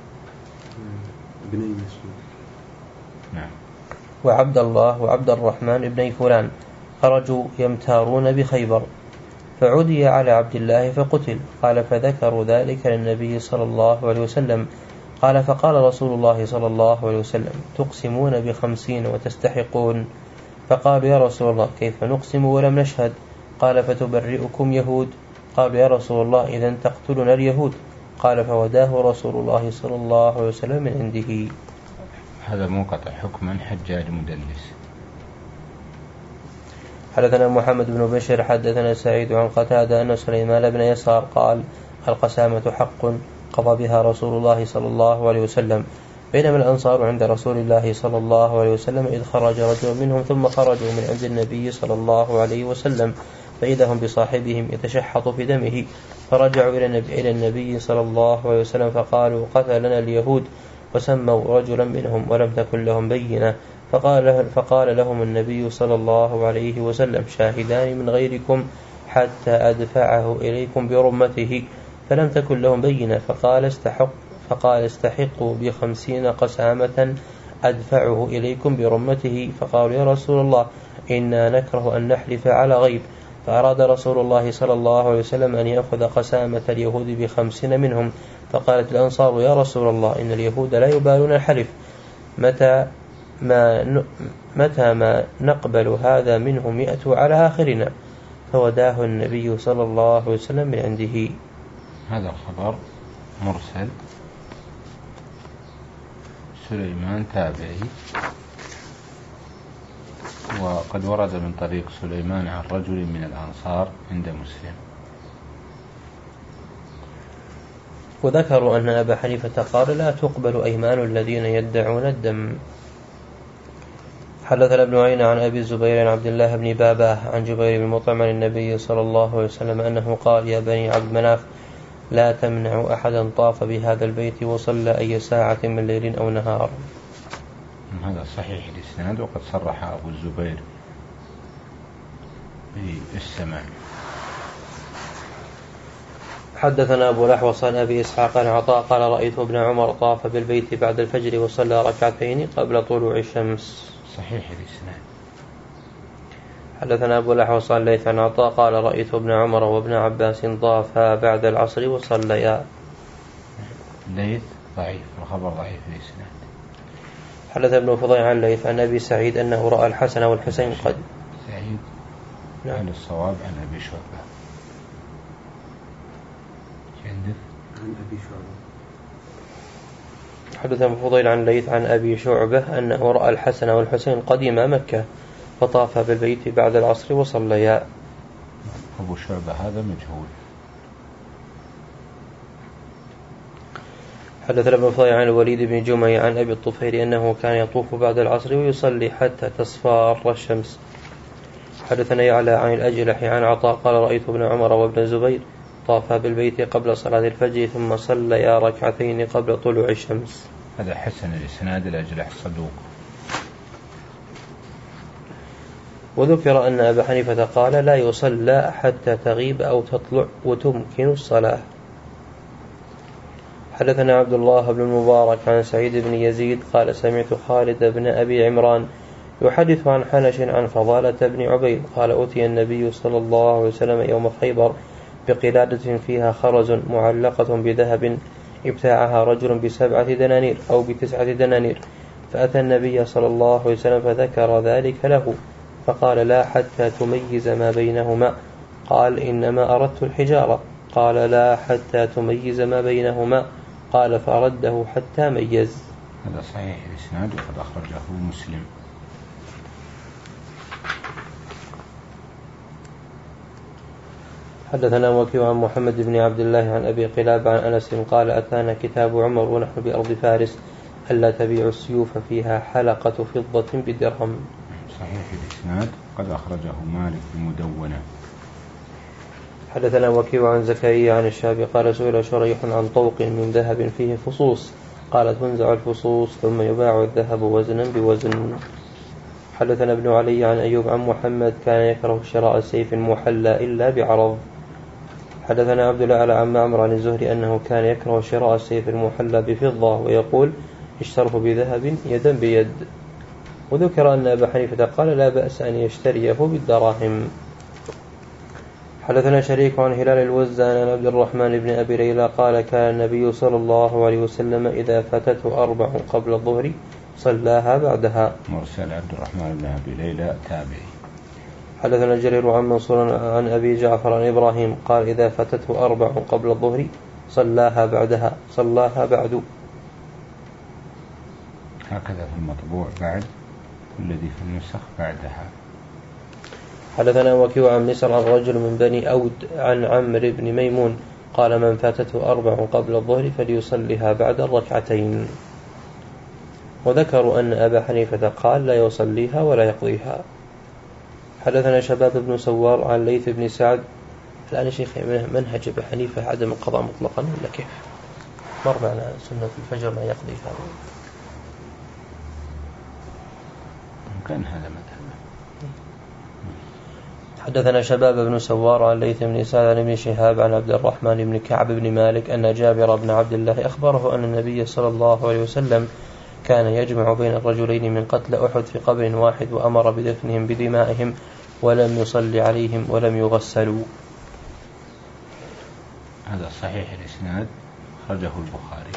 ابني مسعود.
نعم.
وعبد الله وعبد الرحمن ابني فلان خرجوا يمتارون بخيبر، فعدي على عبد الله فقتل. قال: فذكروا ذلك للنبي صلى الله عليه وسلم. قال: فقال رسول الله صلى الله عليه وسلم: تقسمون بخمسين وتستحقون؟ فقالوا: يا رسول الله، كيف نقسم ولم نشهد؟ قال: فتبرئكم يهود. قالوا: يا رسول الله، إذن تقتلنا اليهود. قال: فوداه رسول الله صلى الله عليه وسلم من عنده.
هذا منقطع حكما حجاج مدلس.
حدثنا محمد بن بشر حدثنا سعيد عن قتادة أن سليمان بن يسار قال: القسامة حق قضى بها رسول الله صلى الله عليه وسلم، بينما الأنصار عند رسول الله صلى الله عليه وسلم إذ خرج رجل منهم ثم خرجوا من عند النبي صلى الله عليه وسلم فإذا هم بصاحبهم يتشحط في دمه، فرجعوا إلى النبي, إلى النبي صلى الله عليه وسلم فقالوا: قتلنا اليهود، وسموا رجلا منهم ولم تكن لهم بينة. فقال, فقال لهم النبي صلى الله عليه وسلم: شاهدان من غيركم حتى أدفعه إليكم برمته، فلم تكن لهم بينة. فقال استحق فقال استحقوا بخمسين قسامة أدفعه إليكم برمته. فقالوا: يا رسول الله، إنا نكره أن نحلف على غيب. فأراد رسول الله صلى الله عليه وسلم أن يأخذ قسامة اليهود بخمسين منهم. فقالت الأنصار: يا رسول الله، إن اليهود لا يبالون الحلف، متى ما, متى ما نقبل هذا منهم يأتوا على آخرنا. فوداه النبي صلى الله عليه وسلم من عنده.
هذا الخبر مرسل. سليمان تابعي. وقد ورد من طريق سليمان عن رجل من الأنصار عند مسلم.
وذكروا أن أبا حنيفة قال لا تقبل أيمان الذين يدعون الدم. حدثنا ابن عيينة عن أبي الزبير عن عبد الله بن باباه عن جبير بن مطعم عن النبي صلى الله عليه وسلم أنه قال يا بني عبد مناف لا تمنعوا أحدا طاف بهذا البيت وصلى أي ساعة من ليل أو نهار.
هذا صحيح الإسناد، وقد صرح أبو الزبير بالسماع.
حدثنا أبو الأحوص عن أبي إسحاق عن عطاء قال رأيت ابن عمر طاف بالبيت بعد الفجر وصلى ركعتين قبل طلوع الشمس.
صحيح الإسناد.
حدثنا أبو الأحوص عن ليث عن عطاء قال رأيت ابن عمر وابن عباس طافا بعد العصر وصليا.
ليث ضعيف، الخبر ضعيف الإسناد.
حدث ابن فضيل عن ليث عن أبي سعيد أنه رأى الحسن والحسين قد
سعيد
نعم.
عن الصواب عن أبي شعبة.
عن أبي شعبة.
حدث ابن فضيل عن ليث عن أبي شعبة أنه رأى الحسن والحسين قديما مكة فطاف بالبيت بعد العصر وصليا.
أبو شعبة هذا مجهول.
حدث ابن فضيل عن الوليد بن جميع عن أبي الطفيل أنه كان يطوف بعد العصر ويصلي حتى تصفار الشمس. حدثنا يعلى عن الأجلح عن عطاء قال رأيت ابن عمر وابن الزبير طافا بالبيت قبل صلاة الفجر ثم صليا ركعتين قبل طلوع الشمس.
هذا حسن الإسناد، الأجلح صدوق.
وذكر أن أبا حنيفة قال لا يصلى حتى تغيب أو تطلع وتمكن الصلاة. حدثنا عبد الله بن المبارك عن سعيد بن يزيد قال سمعت خالد بن أبي عمران يحدث عن حنش عن فضالة بن عبيد قال أتي النبي صلى الله عليه وسلم يوم خيبر بقلادة فيها خرز معلقة بذهب ابتاعها رجل بسبعة دنانير أو بتسعة دنانير، فأتى النبي صلى الله عليه وسلم فذكر ذلك له فقال لا حتى تميز ما بينهما. قال إنما أردت الحجارة. قال لا حتى تميز ما بينهما. قال فأرده حتى ميز.
هذا صحيح الإسناد وقد أخرجه مسلم.
حدثنا وكيع عن محمد بن عبد الله عن أبي قلاب عن أنس قال أتانا كتاب عمر ونحن بأرض فارس ألا تبيع السيوف فيها حلقة فضة بدرهم.
صحيح الإسناد قد أخرجه مالك المدونة.
حدثنا وكيع عن زكريا عن الشعبي قال سئل شريح عن طوق من ذهب فيه فصوص قال تنزع الفصوص ثم يباع الذهب وزنا بوزن. حدثنا ابن علي عن أيوب عن محمد كان يكره شراء السيف المحلى إلا بعرض. حدثنا عبد الأعلى عن معمر عن الزهري أنه كان يكره شراء السيف المحلى بفضة ويقول اشتره بذهب يدا بيد. وذكر أن أبا حنيفة قال لا بأس أن يشتريه بالدراهم. حدثنا شريك عن هلال الوزان عن عبد الرحمن بن أبي ليلى قال كان النبي صلى الله عليه وسلم إذا فاتته أربع قبل الظهر صلاها بعدها.
مرسل عبد الرحمن بن أبي ليلى تابعي.
حدثنا جرير عن منصور عن أبي جعفر عن إبراهيم قال إذا فاتته أربع قبل الظهر صلاها بعدها صلاها بعد.
هكذا في المطبوع بعد، والذي في النسخ بعدها.
حدثنا وكيع عن مسر عن رجل من بني أود عن عمرو بن ميمون قال من فاتته أربع قبل الظهر فليصليها بعد الركعتين. وذكروا أن أبا حنيفة قال لا يصليها ولا يقضيها. حدثنا شباب بن سوار عن ليث بن سعد. الآن شيخ منهج أبي حنيفة عدم القضاء مطلقا ولا كيف؟ مر معنا سنة الفجر ما يقضيها.
كان هذا مذهب.
حدثنا شباب بن سوار عن ليث بن سعد عن ابن شهاب عن عبد الرحمن بن كعب بن مالك أن جابر بن عبد الله أخبره أن النبي صلى الله عليه وسلم كان يجمع بين الرجلين من قتل أحد في قبر واحد وأمر بدفنهم بدمائهم ولم يصلي عليهم ولم يغسلوا.
هذا صحيح الإسناد خرجه البخاري.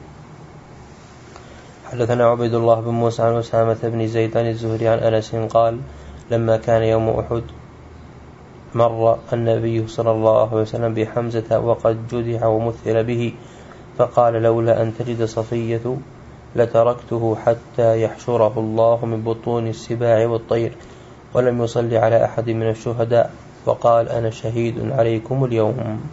حدثنا عبيد الله بن موسى عن أسامة بن زيد عن الزهري عن أنس قال لما كان يوم أحد مر النبي صلى الله عليه وسلم بحمزة وقد جدع ومثل به فقال لولا أن تجد صفية لتركته حتى يحشره الله من بطون السباع والطير ولم يصلي على أحد من الشهداء وقال أنا شهيد عليكم اليوم.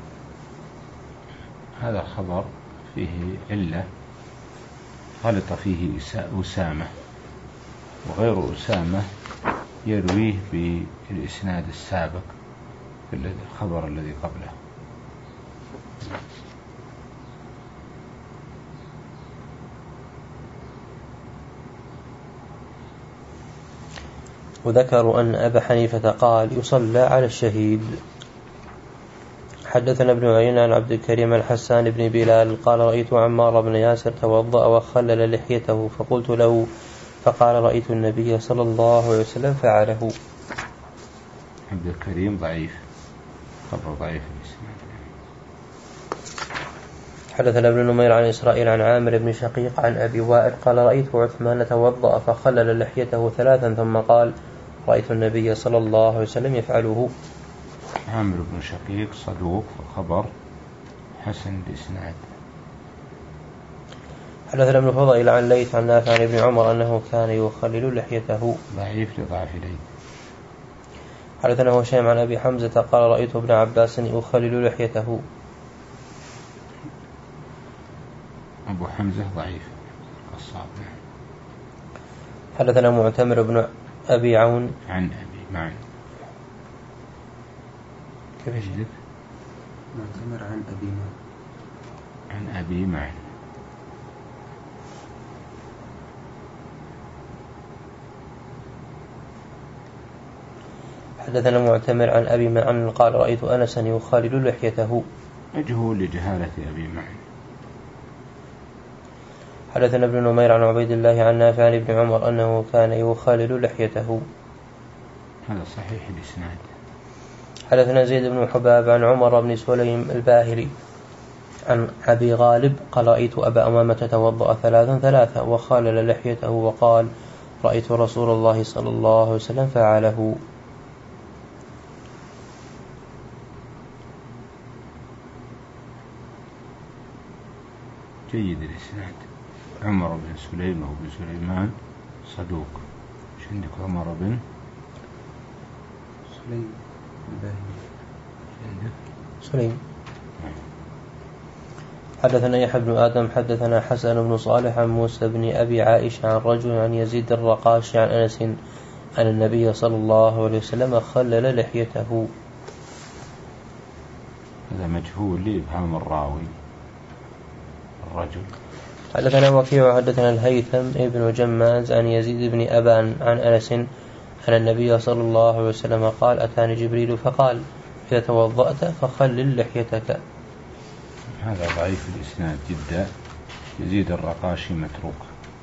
هذا الخبر فيه علة غلط فيه أسامة، وغير أسامة يرويه بالإسناد السابق في الخبر الذي قبله.
وذكروا أن أبا حنيفة قال يصلى على الشهيد. حدثنا ابن عيينة عن عبد الكريم الحسان بن بلال قال رأيت عمار بن ياسر توضأ وخلل لحيته فقلت له فقال رأيت النبي صلى الله عليه وسلم فعله.
عبد الكريم ضعيف، خبر ضعيف الإسناد.
حدثنا ابن نمير عن إسرائيل عن عامر بن شقيق عن أبي وائل قال رأيت عثمان توضأ فخلل لحيته ثلاثا ثم قال رأيت النبي صلى الله عليه وسلم يفعله.
عامر بن شقيق صدوق وخبر حسن الإسناد.
حدثنا ابن فضيل عن ليث عن نافع عن ابن عمر أنه كان يخلل لحيته.
ضعيف لضعف ليث.
حدثنا هشام عن أبي حمزة قال رأيت ابن عباس يخلل لحيته.
أبو حمزة ضعيف الصعب.
حدثنا معتمر بن أبي عون
عن أبي معن. كيف يجلب؟
معتمر عن أبي معن.
عن أبي معن.
حدثنا معتمر عن أبي معن قال رأيت أنسا يخلل لحيته.
مجهول لجهالة أبي معن.
حدثنا ابن نمير عن عبيد الله عن نافع عن ابن عمر أنه كان يخلل لحيته.
هذا صحيح الإسناد.
حدثنا زيد بن حباب عن عمر بن سليم الباهلي عن أبي غالب قال رأيت أبا أمامة توضأ ثلاثا ثلاثا وخلل لحيته وقال رأيت رسول الله صلى الله عليه وسلم فعله.
جيد الإسناد. عمر بن سليم أو بن سليمان صدوق. ايش عندك؟ عمر بن
سليم الباهلي.
عندك
سليم. حدثنا يحيى بن آدم حدثنا حسن بن صالح عن موسى بن أبي عائشة عن رجل عن يزيد الرقاشي عن أنس أن النبي صلى الله عليه وسلم خلل لحيته.
هذا مجهول لإبهام الراوي الرجل.
حدثنا وكيع حدثنا الهيثم ابن جماز عن يزيد بن أبان عن أنس أن النبي صلى الله عليه وسلم قال أتاني جبريل فقال إذا توضأت فخلل لحيتك.
هذا ضعيف الإسناد جدا. يزيد الرقاشي متروك.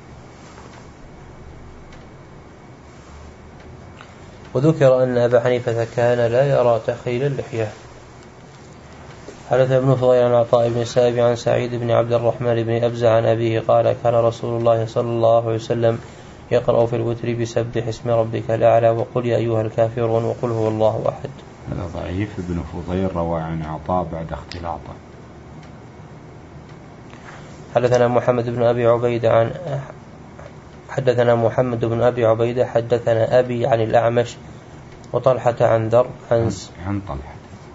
وذكر أن أبا حنيفة كان لا يرى تخيل اللحية. حدث ابن فضيل عن عطاء بن سائب عن سعيد بن عبد الرحمن بن أبزع عن أبيه قال كان رسول الله صلى الله عليه وسلم يقرأ في الوتر بسبح اسم ربك الأعلى وقل يا أيها الكافرون وقل هو الله أحد.
هذا ضعيف. ابن فضيل روى عن عطاء بعد اختلاطه.
حدثنا محمد بن أبي عبيدة عن حدثنا محمد بن أبي عبيدة حدثنا أبي عن الأعمش وطلحة عن ذر عن,
عن طلحة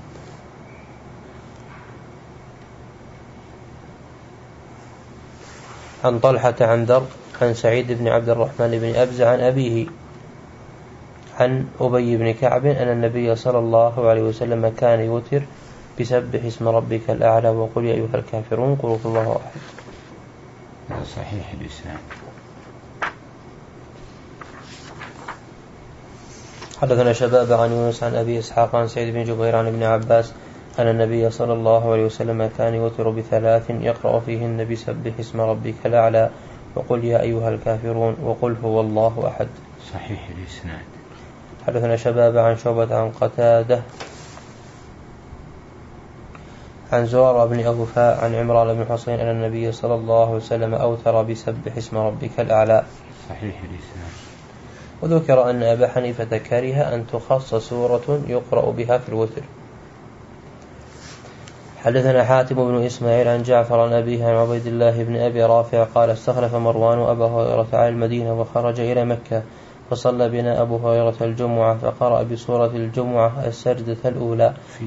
عن طلحة عن ذر عن سعيد بن عبد الرحمن بن أبزع عن أبيه عن أبي بن كعب أن النبي صلى الله عليه وسلم كان يوتر بسبح اسم ربك الأعلى وقل يا أيها الكافرون قل هو الله أحد.
هذا صحيح الإسلام.
حدثنا شباب عن يونس عن أبي إسحاق عن سعيد بن جبير عن ابن عباس أن النبي صلى الله عليه وسلم كان يوتر بثلاث يقرأ فيهن بسبح اسم ربك الأعلى وقل يا أيها الكافرون وقل هو الله أحد.
صحيح الإسناد.
حدثنا شباب عن شعبة عن قتادة عن زرارة بن أوفاء عن عمران بن حسين أن النبي صلى الله عليه وسلم أوتر بسبح اسم ربك الأعلى.
صحيح الإسناد.
وذكر أن أبا حنيفة كره أن تخص سورة يقرأ بها في الوتر. حدثنا حاتم بن إسماعيل عن جعفر عن أبيه عن عبيد الله بن أبي رافع قال استخلف مروان أبا هريرة على المدينة وخرج إلى مكة فصلى بنا أبو هريرة الجمعة فقرأ بسورة الجمعة السجدة الأولى
في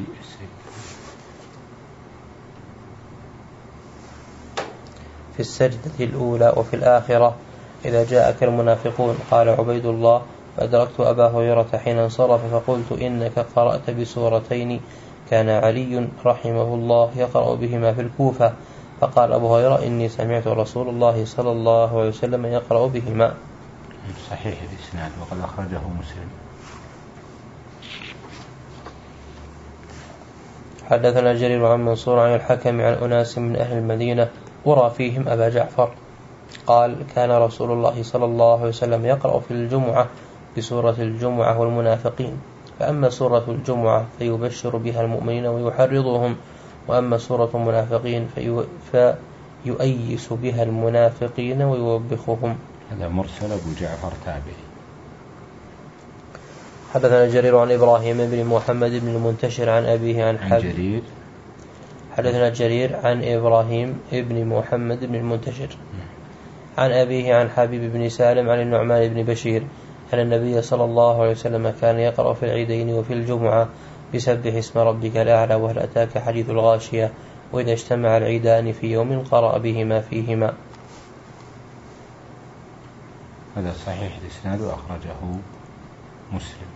في السجدة الأولى وفي الآخرة إذا جاءك المنافقون. قال عبيد الله: فأدركت أبا هريرة حين انصرف فقلت: إنك قرأت بسورتين كان علي رحمه الله يقرأ بهما في الكوفة. فقال أبو هريرة: إني سمعت رسول الله صلى الله عليه وسلم يقرأ بهما.
صحيح الإسناد وقد أخرجه مسلم.
حدثنا جرير عن منصور عن الحكم عن أناس من أهل المدينة أرى فيهم أبا جعفر قال: كان رسول الله صلى الله عليه وسلم يقرأ في الجمعة بسورة الجمعة والمنافقين، فأما سورة الجمعة فيبشر بها المؤمنين ويحرضهم، وأما سورة المنافقين فيؤيس بها المنافقين ويوبخهم.
هذا مرسل أبو جعفر تابعي.
حدثنا جرير عن إبراهيم بن محمد بن المنتشر عن أبيه عن حبيب. حدثنا جرير عن إبراهيم بن محمد بن المنتشر عن أبيه عن حبيب بن سالم عن النعمان بن بشير أن النبي صلى الله عليه وسلم كان يقرأ في العيدين وفي الجمعة بسبح اسم ربك الأعلى وهل أتاك حديث الغاشية، وإذا اجتمع العيدان في يوم قرأ بهما فيهما.
هذا صحيح الإسناد وأخرجه مسلم.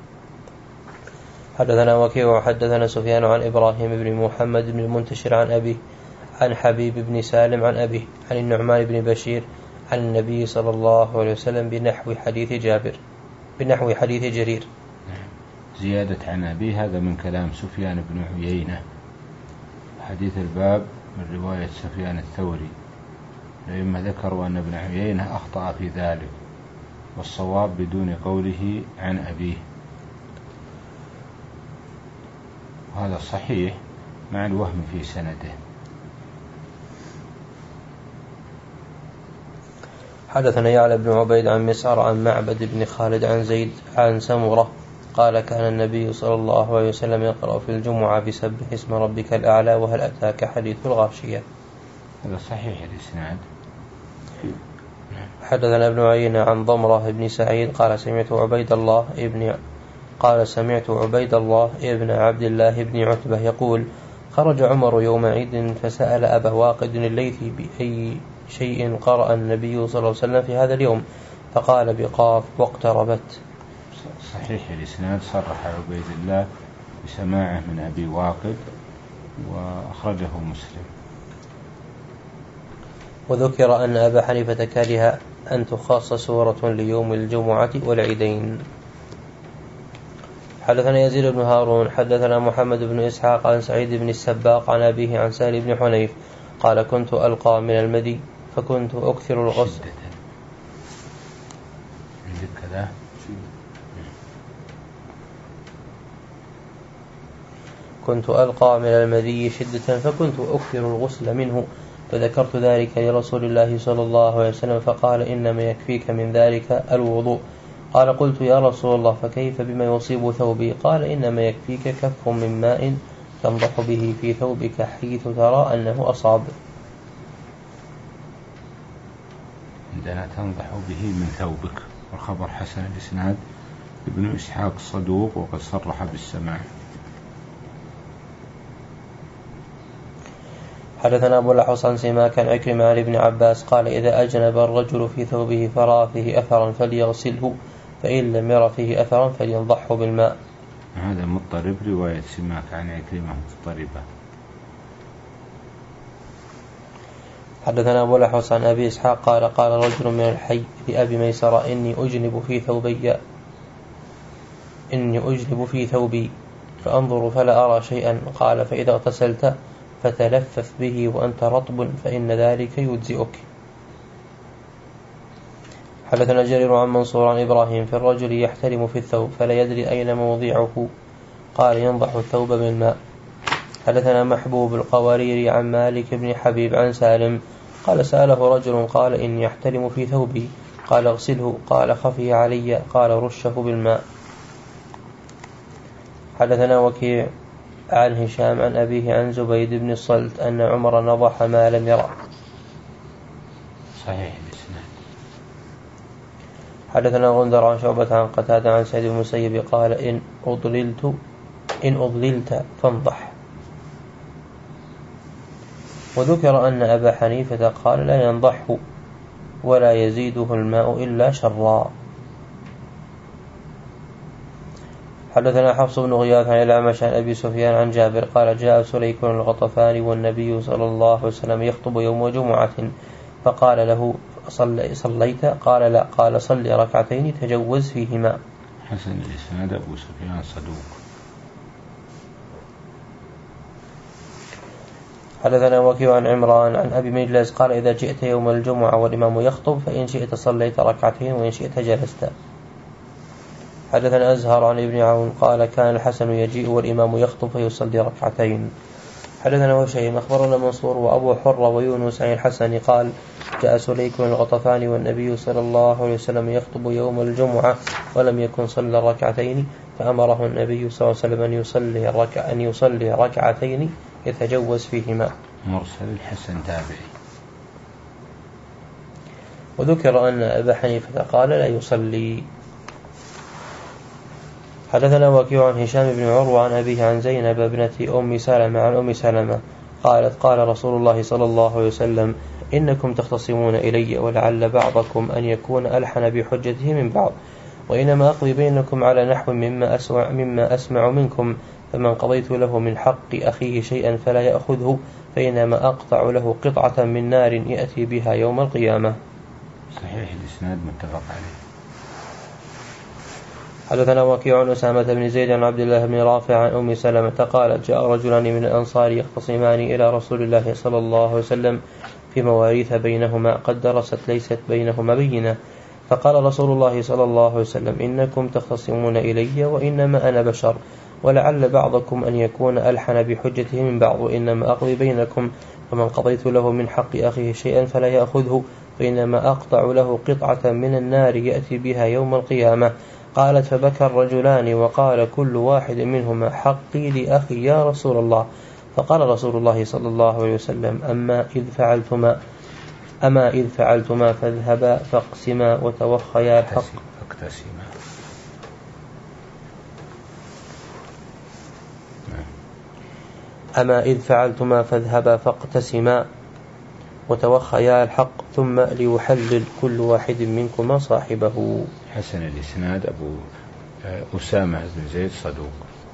حدثنا وكيع وحدثنا سفيان عن إبراهيم بن محمد بن المنتشر عن أبيه عن حبيب بن سالم عن أبيه عن النعمان بن بشير عن النبي صلى الله عليه وسلم بنحو حديث جابر بنحو حديث جرير.
زيادة عن أبيه هذا من كلام سفيان بن عيينة. حديث الباب من رواية سفيان الثوري، لما ذكروا أن ابن عيينة أخطأ في ذلك، والصواب بدون قوله عن أبيه، وهذا صحيح مع الوهم في سنده.
حدثنا يعلى بن عبيد عن مسعر عن معبد بن خالد عن زيد عن سمرة قال: كان النبي صلى الله عليه وسلم يقرأ في الجمعة بسبح اسم ربك الأعلى وهل أتاك حديث الغاشية.
هذا صحيح الإسناد.
حدثنا ابن عيينة عن ضمرة بن سعيد قال: سمعت عبيد الله ابن قال سمعت عبيد الله ابن عبد الله بن عتبة يقول: خرج عمر يوم عيد فسأل أبا واقد الليثي بأي شيء قرأ النبي صلى الله عليه وسلم في هذا اليوم، فقال: بقاف واقتربت.
صحيح الإسناد. صرح عبيد الله بسماعه من أبي واقد وأخرجه مسلم.
وذكر أن أبا حنيفة كره أن تخص سورة ليوم الجمعة والعيدين. حدثنا يزيد بن هارون حدثنا محمد بن إسحاق عن سعيد بن السباق عن أبيه عن سهل بن حنيف قال: كنت ألقى من المدي فكنت أكثر الغسل كنت ألقى من المدي شدة فكنت أكثر الغسل منه، فذكرت ذلك لرسول الله صلى الله عليه وسلم فقال: إنما يكفيك من ذلك الوضوء. قال: قلت: يا رسول الله فكيف بما يصيب ثوبي؟ قال: إنما يكفيك كف من ماء تنضح به في ثوبك حيث ترى أنه أصاب.
عندنا تنضح به من ثوبك، والخبر حسن الإسناد. ابن إسحاق صدوق وقد صرح بالسماع.
حدثنا أبو الأحوص عن سماك عن عكرمة عن ابن عباس قال: إذا أجنب الرجل في ثوبه فرأى فيه أثرا فليغسله، فإن لم ير فيه أثرا فلينضحه بالماء.
هذا مضطرب. رواية سماك عن عكرمة مضطربة.
حدثنا أبو الأحوص عن أبي إسحاق قال: قال رجل من الحي لأبي ميسرة: إني أجنب في ثوبي إني أجنب في ثوبي فأنظر فلا أرى شيئا. قال: فإذا اغتسلت فتلفف به وأنت رطب فإن ذلك يجزئك. حدثنا جرير عن منصور عن إبراهيم في الرجل يحترم في الثوب فلا يدري أين موضعه، قال: ينضح الثوب بالماء. حدثنا محبوب القوارير عن مالك بن حبيب عن سالم قال: سأله رجل قال: إن يحترم في ثوبي، قال: اغسله، قال: خفي علي، قال: رشه بالماء. حدثنا وكيع عن هشام عن أبيه عن زبيد بن الصلت أن عمر نضح ما لم يرى.
صحيح الإسناد.
حدثنا غندر عن شعبة عن قتادة عن سعيد بن المسيب قال إن أضللت إن أضللت فانضح. وذكر أن أبا حنيفة قال لا ينضحه ولا يزيده الماء إلا شرا. حدثنا حفص بن غياث عن الأعمش عن أبي سفيان عن جابر قال جاء سليك الغطفاني والنبي صلى الله عليه وسلم يخطب يوم جمعة فقال له صليت؟ قال لا. قال صل ركعتين تجوز فيهما.
حسن الإسناد أبو سفيان صدوق.
حدثنا وكيع عن عمران عن أبي مجلس قال إذا جئت يوم الجمعة والإمام يخطب فإن شئت صليت ركعتين وإن شئت جلست. حدثنا أزهر عن ابن عون قال كان الحسن يجيء والإمام يخطب فيصلي ركعتين. حدثنا هشيم أخبرنا منصور وأبو حرة ويونس عن الحسن قال جاء سليك الغطفاني والنبي صلى الله عليه وسلم يخطب يوم الجمعة ولم يكن صلى ركعتين فأمره النبي صلى الله عليه وسلم أن يصلي ركع أن يصلي ركعتين يتجوز فيهما.
مرسل الحسن تابعي.
وذكر أن أبا حنيفة قال لا يصلي. حدثنا وكيع عن هشام بن عروة عن أبيه عن زينب ابنة أم سلمة عن أم سلمة قالت قال رسول الله صلى الله عليه وسلم إنكم تختصمون إلي ولعل بعضكم أن يكون ألحن بحجته من بعض وإنما أقضي بينكم على نحو مما أسمع, مما أسمع منكم فمن قضيت له من حق أخيه شيئا فلا يأخذه فإنما أقطع له قطعة من نار يأتي بها يوم القيامة.
صحيح الإسناد متفق عليه.
حدثنا وكيع عن أسامة بن زيد عن عبد الله بن رافع عن أم سلمة قالت جاء رجلان من الأنصار يختصمان إلى رسول الله صلى الله عليه وسلم في مواريث بينهما قد درست ليست بينهما بينة فقال رسول الله صلى الله عليه وسلم إنكم تختصمون إلي وإنما أنا بشر ولعل بعضكم أن يكون ألحن بحجته من بعض وإنما أقضي بينكم فمن قضيت له من حق أخيه شيئا فلا يأخذه فإنما أقطع له قطعة من النار يأتي بها يوم القيامة. قالت فبكى الرجلان وقال كل واحد منهما حقي لأخي يا رسول الله. فقال رسول الله صلى الله عليه وسلم أما إذ فعلتما أما إذ فعلتما فاذهبا فاقسما وتوخيا الحق
فاقتسما.
أما إذ فعلتما فاذهبا فاقتسما وتوخيا الحق ثم ليحلل كل واحد منكما صاحبه.
حسن الإسناد أبو أسامة بن زيد صدوق.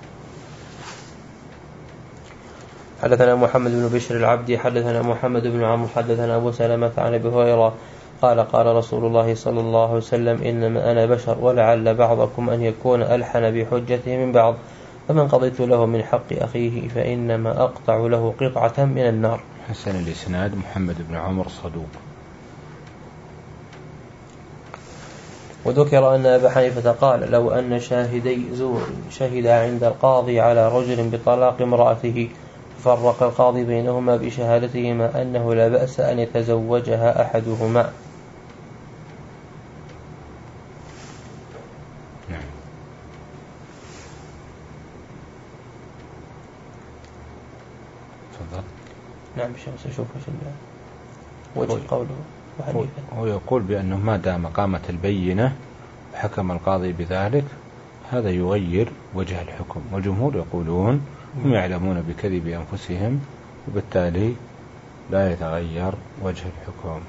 حدثنا محمد بن بشر العبدي حدثنا محمد بن عمرو حدثنا أبو سلمة عن أبي هريرة قال قال رسول الله صلى الله عليه وسلم إنما أنا بشر ولعل بعضكم أن يكون ألحن بحجته من بعض فمن قضيت له من حق أخيه فإنما أقطع له قطعة من النار.
حسن الإسناد محمد بن عمرو صدوق.
وذكر أن أبا حنيفة قال لو أن شاهدي زور شهدا عند القاضي على رجل بطلاق امرأته فرق القاضي بينهما بشهادتهما أنه لا بأس أن يتزوجها أحدهما.
نعم. تفضل.
نعم شمس أشوف وجه قوله وحنيفة.
هو يقول بأنه ما دام قامت البينة وحكم القاضي بذلك هذا يغير وجه الحكم والجمهور يقولون هم يعلمون بكذب أنفسهم وبالتالي لا يتغير وجه الحكم.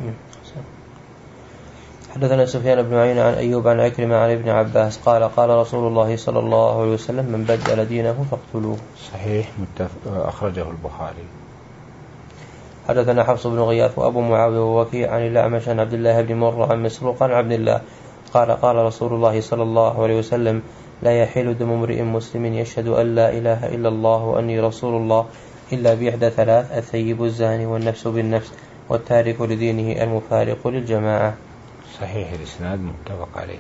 حدثنا سفيان بن عيينة عن أيوب عن عكرمة عن ابن عباس قال قال رسول الله صلى الله عليه وسلم من بدل دينه فاقتلوه.
صحيح متفق أخرجه البخاري.
حدثنا حفص بن غياث وأبو معاوية ووكيع عن الأعمش عن عبد الله بن مرة عن مسروق عن عبد الله قال قال رسول الله صلى الله عليه وسلم لا يحل دم امرئ مسلم يشهد أن لا إله إلا الله وأني رسول الله إلا بإحدى ثلاث الثيب الزاني والنفس بالنفس والتارك لدينه المفارق للجماعة.
صحيح الإسناد متفق عليه.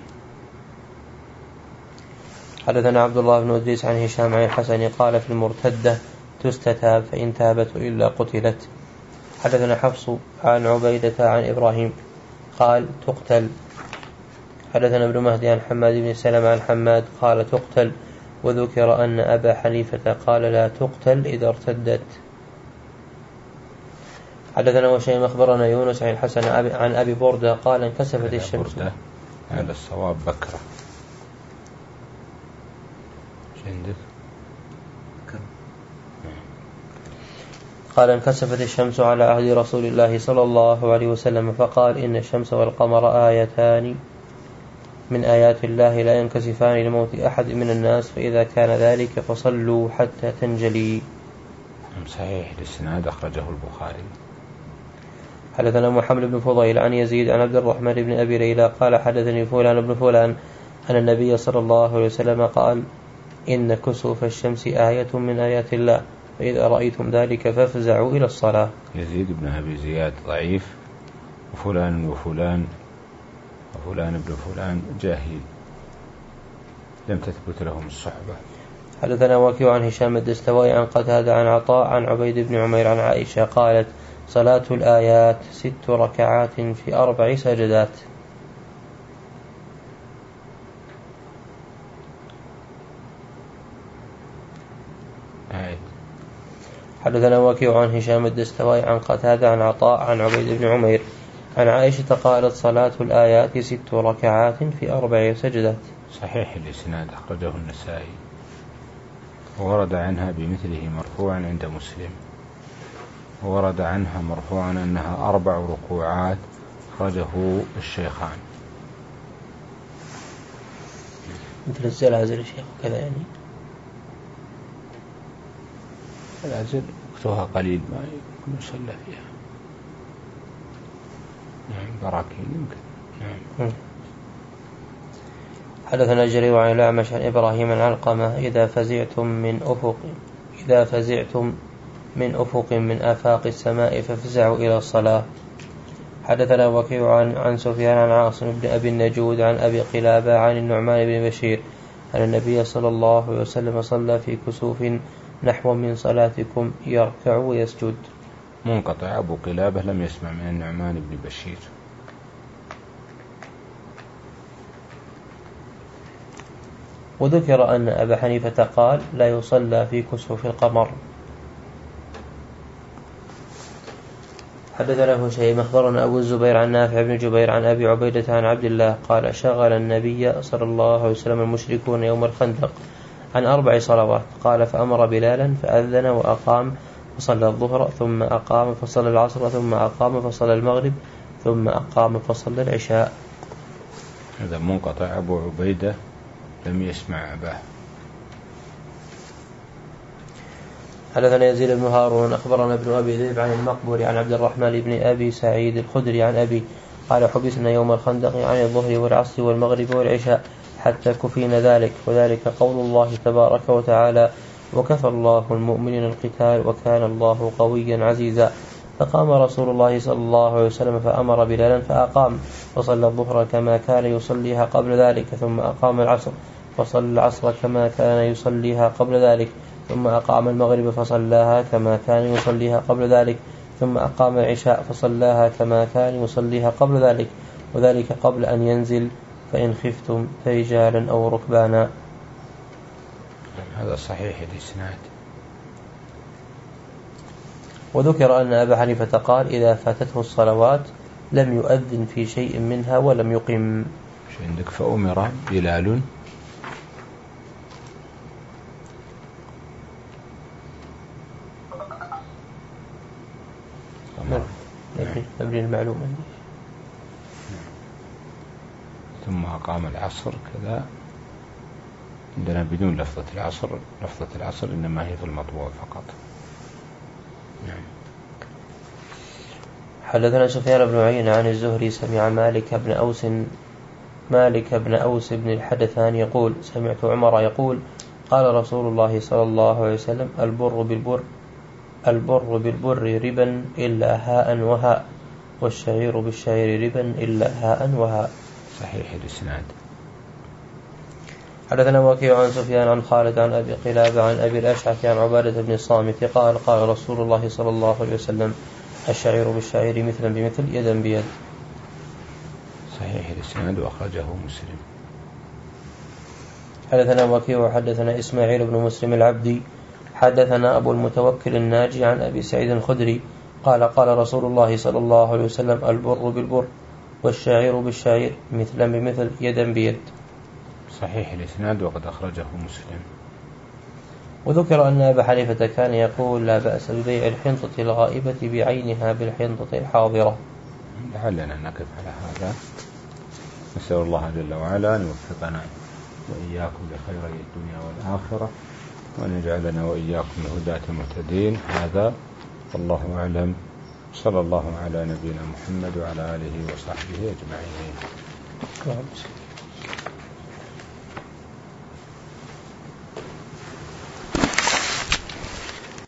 حدثنا عبد الله بن إدريس عن هشام عن الحسن قال في المرتدة تستتاب فإن تابت إلا قتلت. حدثنا حفص عن عبيدة عن إبراهيم قال تقتل. حدثنا ابن مهدي عن حماد بن سلمة عن حماد قال تقتل. وذكر أن أبا حنيفة قال لا تقتل إذا ارتدت. حدثنا وشيء أخبرنا يونس عن الحسن عن أبي بردة قال انكسفت الشمس.
هذا الصواب بكرة. ايش عندك؟
قال انكسفت الشمس على عهد رسول الله صلى الله عليه وسلم فقال إن الشمس والقمر آيتان من آيات الله لا ينكسفان لموت أحد من الناس فإذا كان ذلك فصلوا حتى تنجلي.
صحيح الإسناد أخرجه البخاري.
حدثنا محمد بن فضيل عن يزيد عن عبد الرحمن بن أبي ليلى قال حدثني فلان بن فلان أن النبي صلى الله عليه وسلم قال إن كسوف الشمس آية من آيات الله فإذا رأيتم ذلك فافزعوا إلى الصلاة.
يزيد بن أبي زياد ضعيف، وفلان وفلان وفلان بن فلان جاهل لم تثبت لهم الصحبة.
حدثنا وكيع عن هشام الدستوائي عن قتادة عن عطاء عن عبيد بن عمير عن عائشة قالت صلاة الآيات ست ركعات في أربع سجدات.
آية.
حدثنا وكيع عن هشام الدستوائي عن قتادة عن عطاء عن عبيد بن عمير عن عائشة قالت صلاة الآيات ست ركعات في أربع سجدات.
صحيح الإسناد أخرجه النسائي، ورد عنها بمثله مرفوعا عند مسلم، ورد عنها مرفوعا أنها أربع ركوعات أخرجه الشيخان.
مثل الزلازل الشيخ كذا يعني.
الزلازل وقتها قليل ما يكون يصلى فيها. نعم براكين يمكن. نعم.
حدثنا جرير عن الأعمش عن إبراهيم عن علقمة إذا فزعتم من أفق إذا فزعتم من أفق من آفاق السماء فافزعوا إلى الصلاة. حدثنا وكيع عن, عن سفيان عن عاصم بن أبي النجود عن أبي قلابة عن النعمان بن بشير أن النبي صلى الله عليه وسلم صلى في كسوف نحو من صلاتكم يركع ويسجد.
منقطع. أبو قلابة لم يسمع من النعمان بن بشير.
وذكر أن أبا حنيفة قال لا يصلى في كسوف القمر. حدثنا هشيم أخبرنا أبو الزبير عن نافع بن جبير عن أبي عبيدة عن عبد الله قال شغل النبي صلى الله عليه وسلم المشركون يوم الخندق عن أربع صلوات قال فأمر بلالا فأذن وأقام فصلى الظهر ثم أقام فصلى العصر ثم أقام فصلى المغرب ثم أقام فصلى العشاء.
هذا منقطع. أبو عبيدة لم يسمع أباه.
حدثنا يزيد بن هارون أخبرنا ابن أبي ذئب عن المقبول عن عبد الرحمن بن أبي سعيد الخدري عن أبي قال حبسنا يوم الخندق عن الظهر والعصر والمغرب والعشاء حتى كفينا ذلك وذلك قول الله تبارك وتعالى وكفى الله المؤمنين القتال وكان الله قويا عزيزا. فقام رسول الله صلى الله عليه وسلم فأمر بلالا فأقام فصلى الظهر كما كان يصليها قبل ذلك ثم أقام العصر فصلى العصر كما كان يصليها قبل ذلك ثم أقام المغرب فصلاها كما كان يصليها قبل ذلك ثم أقام العشاء فصلاها كما كان يصليها قبل ذلك وذلك قبل أن ينزل فإن خفتم فرجالا أو ركبانا.
هذا صحيح الإسناد.
وذكر أن أبا حنيفة قال إذا فاتته الصلوات لم يؤذن في شيء منها ولم يقم.
شو عندك؟ فأمر بلال
تبرين المعلومة
ثم أقام العصر كذا عندنا بدون لفظة العصر. لفظة العصر إنما هي في المطبوع فقط. نعم.
حدثنا سفيان بن عيينة عن الزهري سمع مالك بن أوس مالك بن أوس بن الحدثان يقول سمعت عمر يقول قال رسول الله صلى الله عليه وسلم البر بالبر البر بالبر ربا إلا هاء وهاء والشعير بالشعير ربا إلا هاء وهاء.
صحيح الإسناد.
حدثنا وكيع عن سفيان عن خالد عن أبي قلابة عن أبي الأشعث عن عبادة بن الصامت قال قال رسول الله صلى الله عليه وسلم الشعير بالشعير مثلا بمثل يدا بيد.
صحيح الإسناد وأخرجه مسلم.
حدثنا وكيع حدثنا إسماعيل بن مسلم العبدي حدثنا أبو المتوكل الناجي عن أبي سعيد الخدري قال قال رسول الله صلى الله عليه وسلم البر بالبر والشاعر بالشاعر مثلا بمثل يدا بيد.
صحيح الإسناد وقد أخرجه مسلم.
وذكر أن أبا حنيفة كان يقول لا بأس ببيع الحنطة الغائبة بعينها بالحنطة الحاضرة.
لعلنا نقف على هذا. نسأل الله جل وعلا أن يوفقنا وإياكم لخيري الدنيا والآخرة، وأن يجعلنا وإياكم الهداة المهتدين. هذا والله أعلم. صلى الله على نبينا محمد وعلى آله وصحبه أجمعين.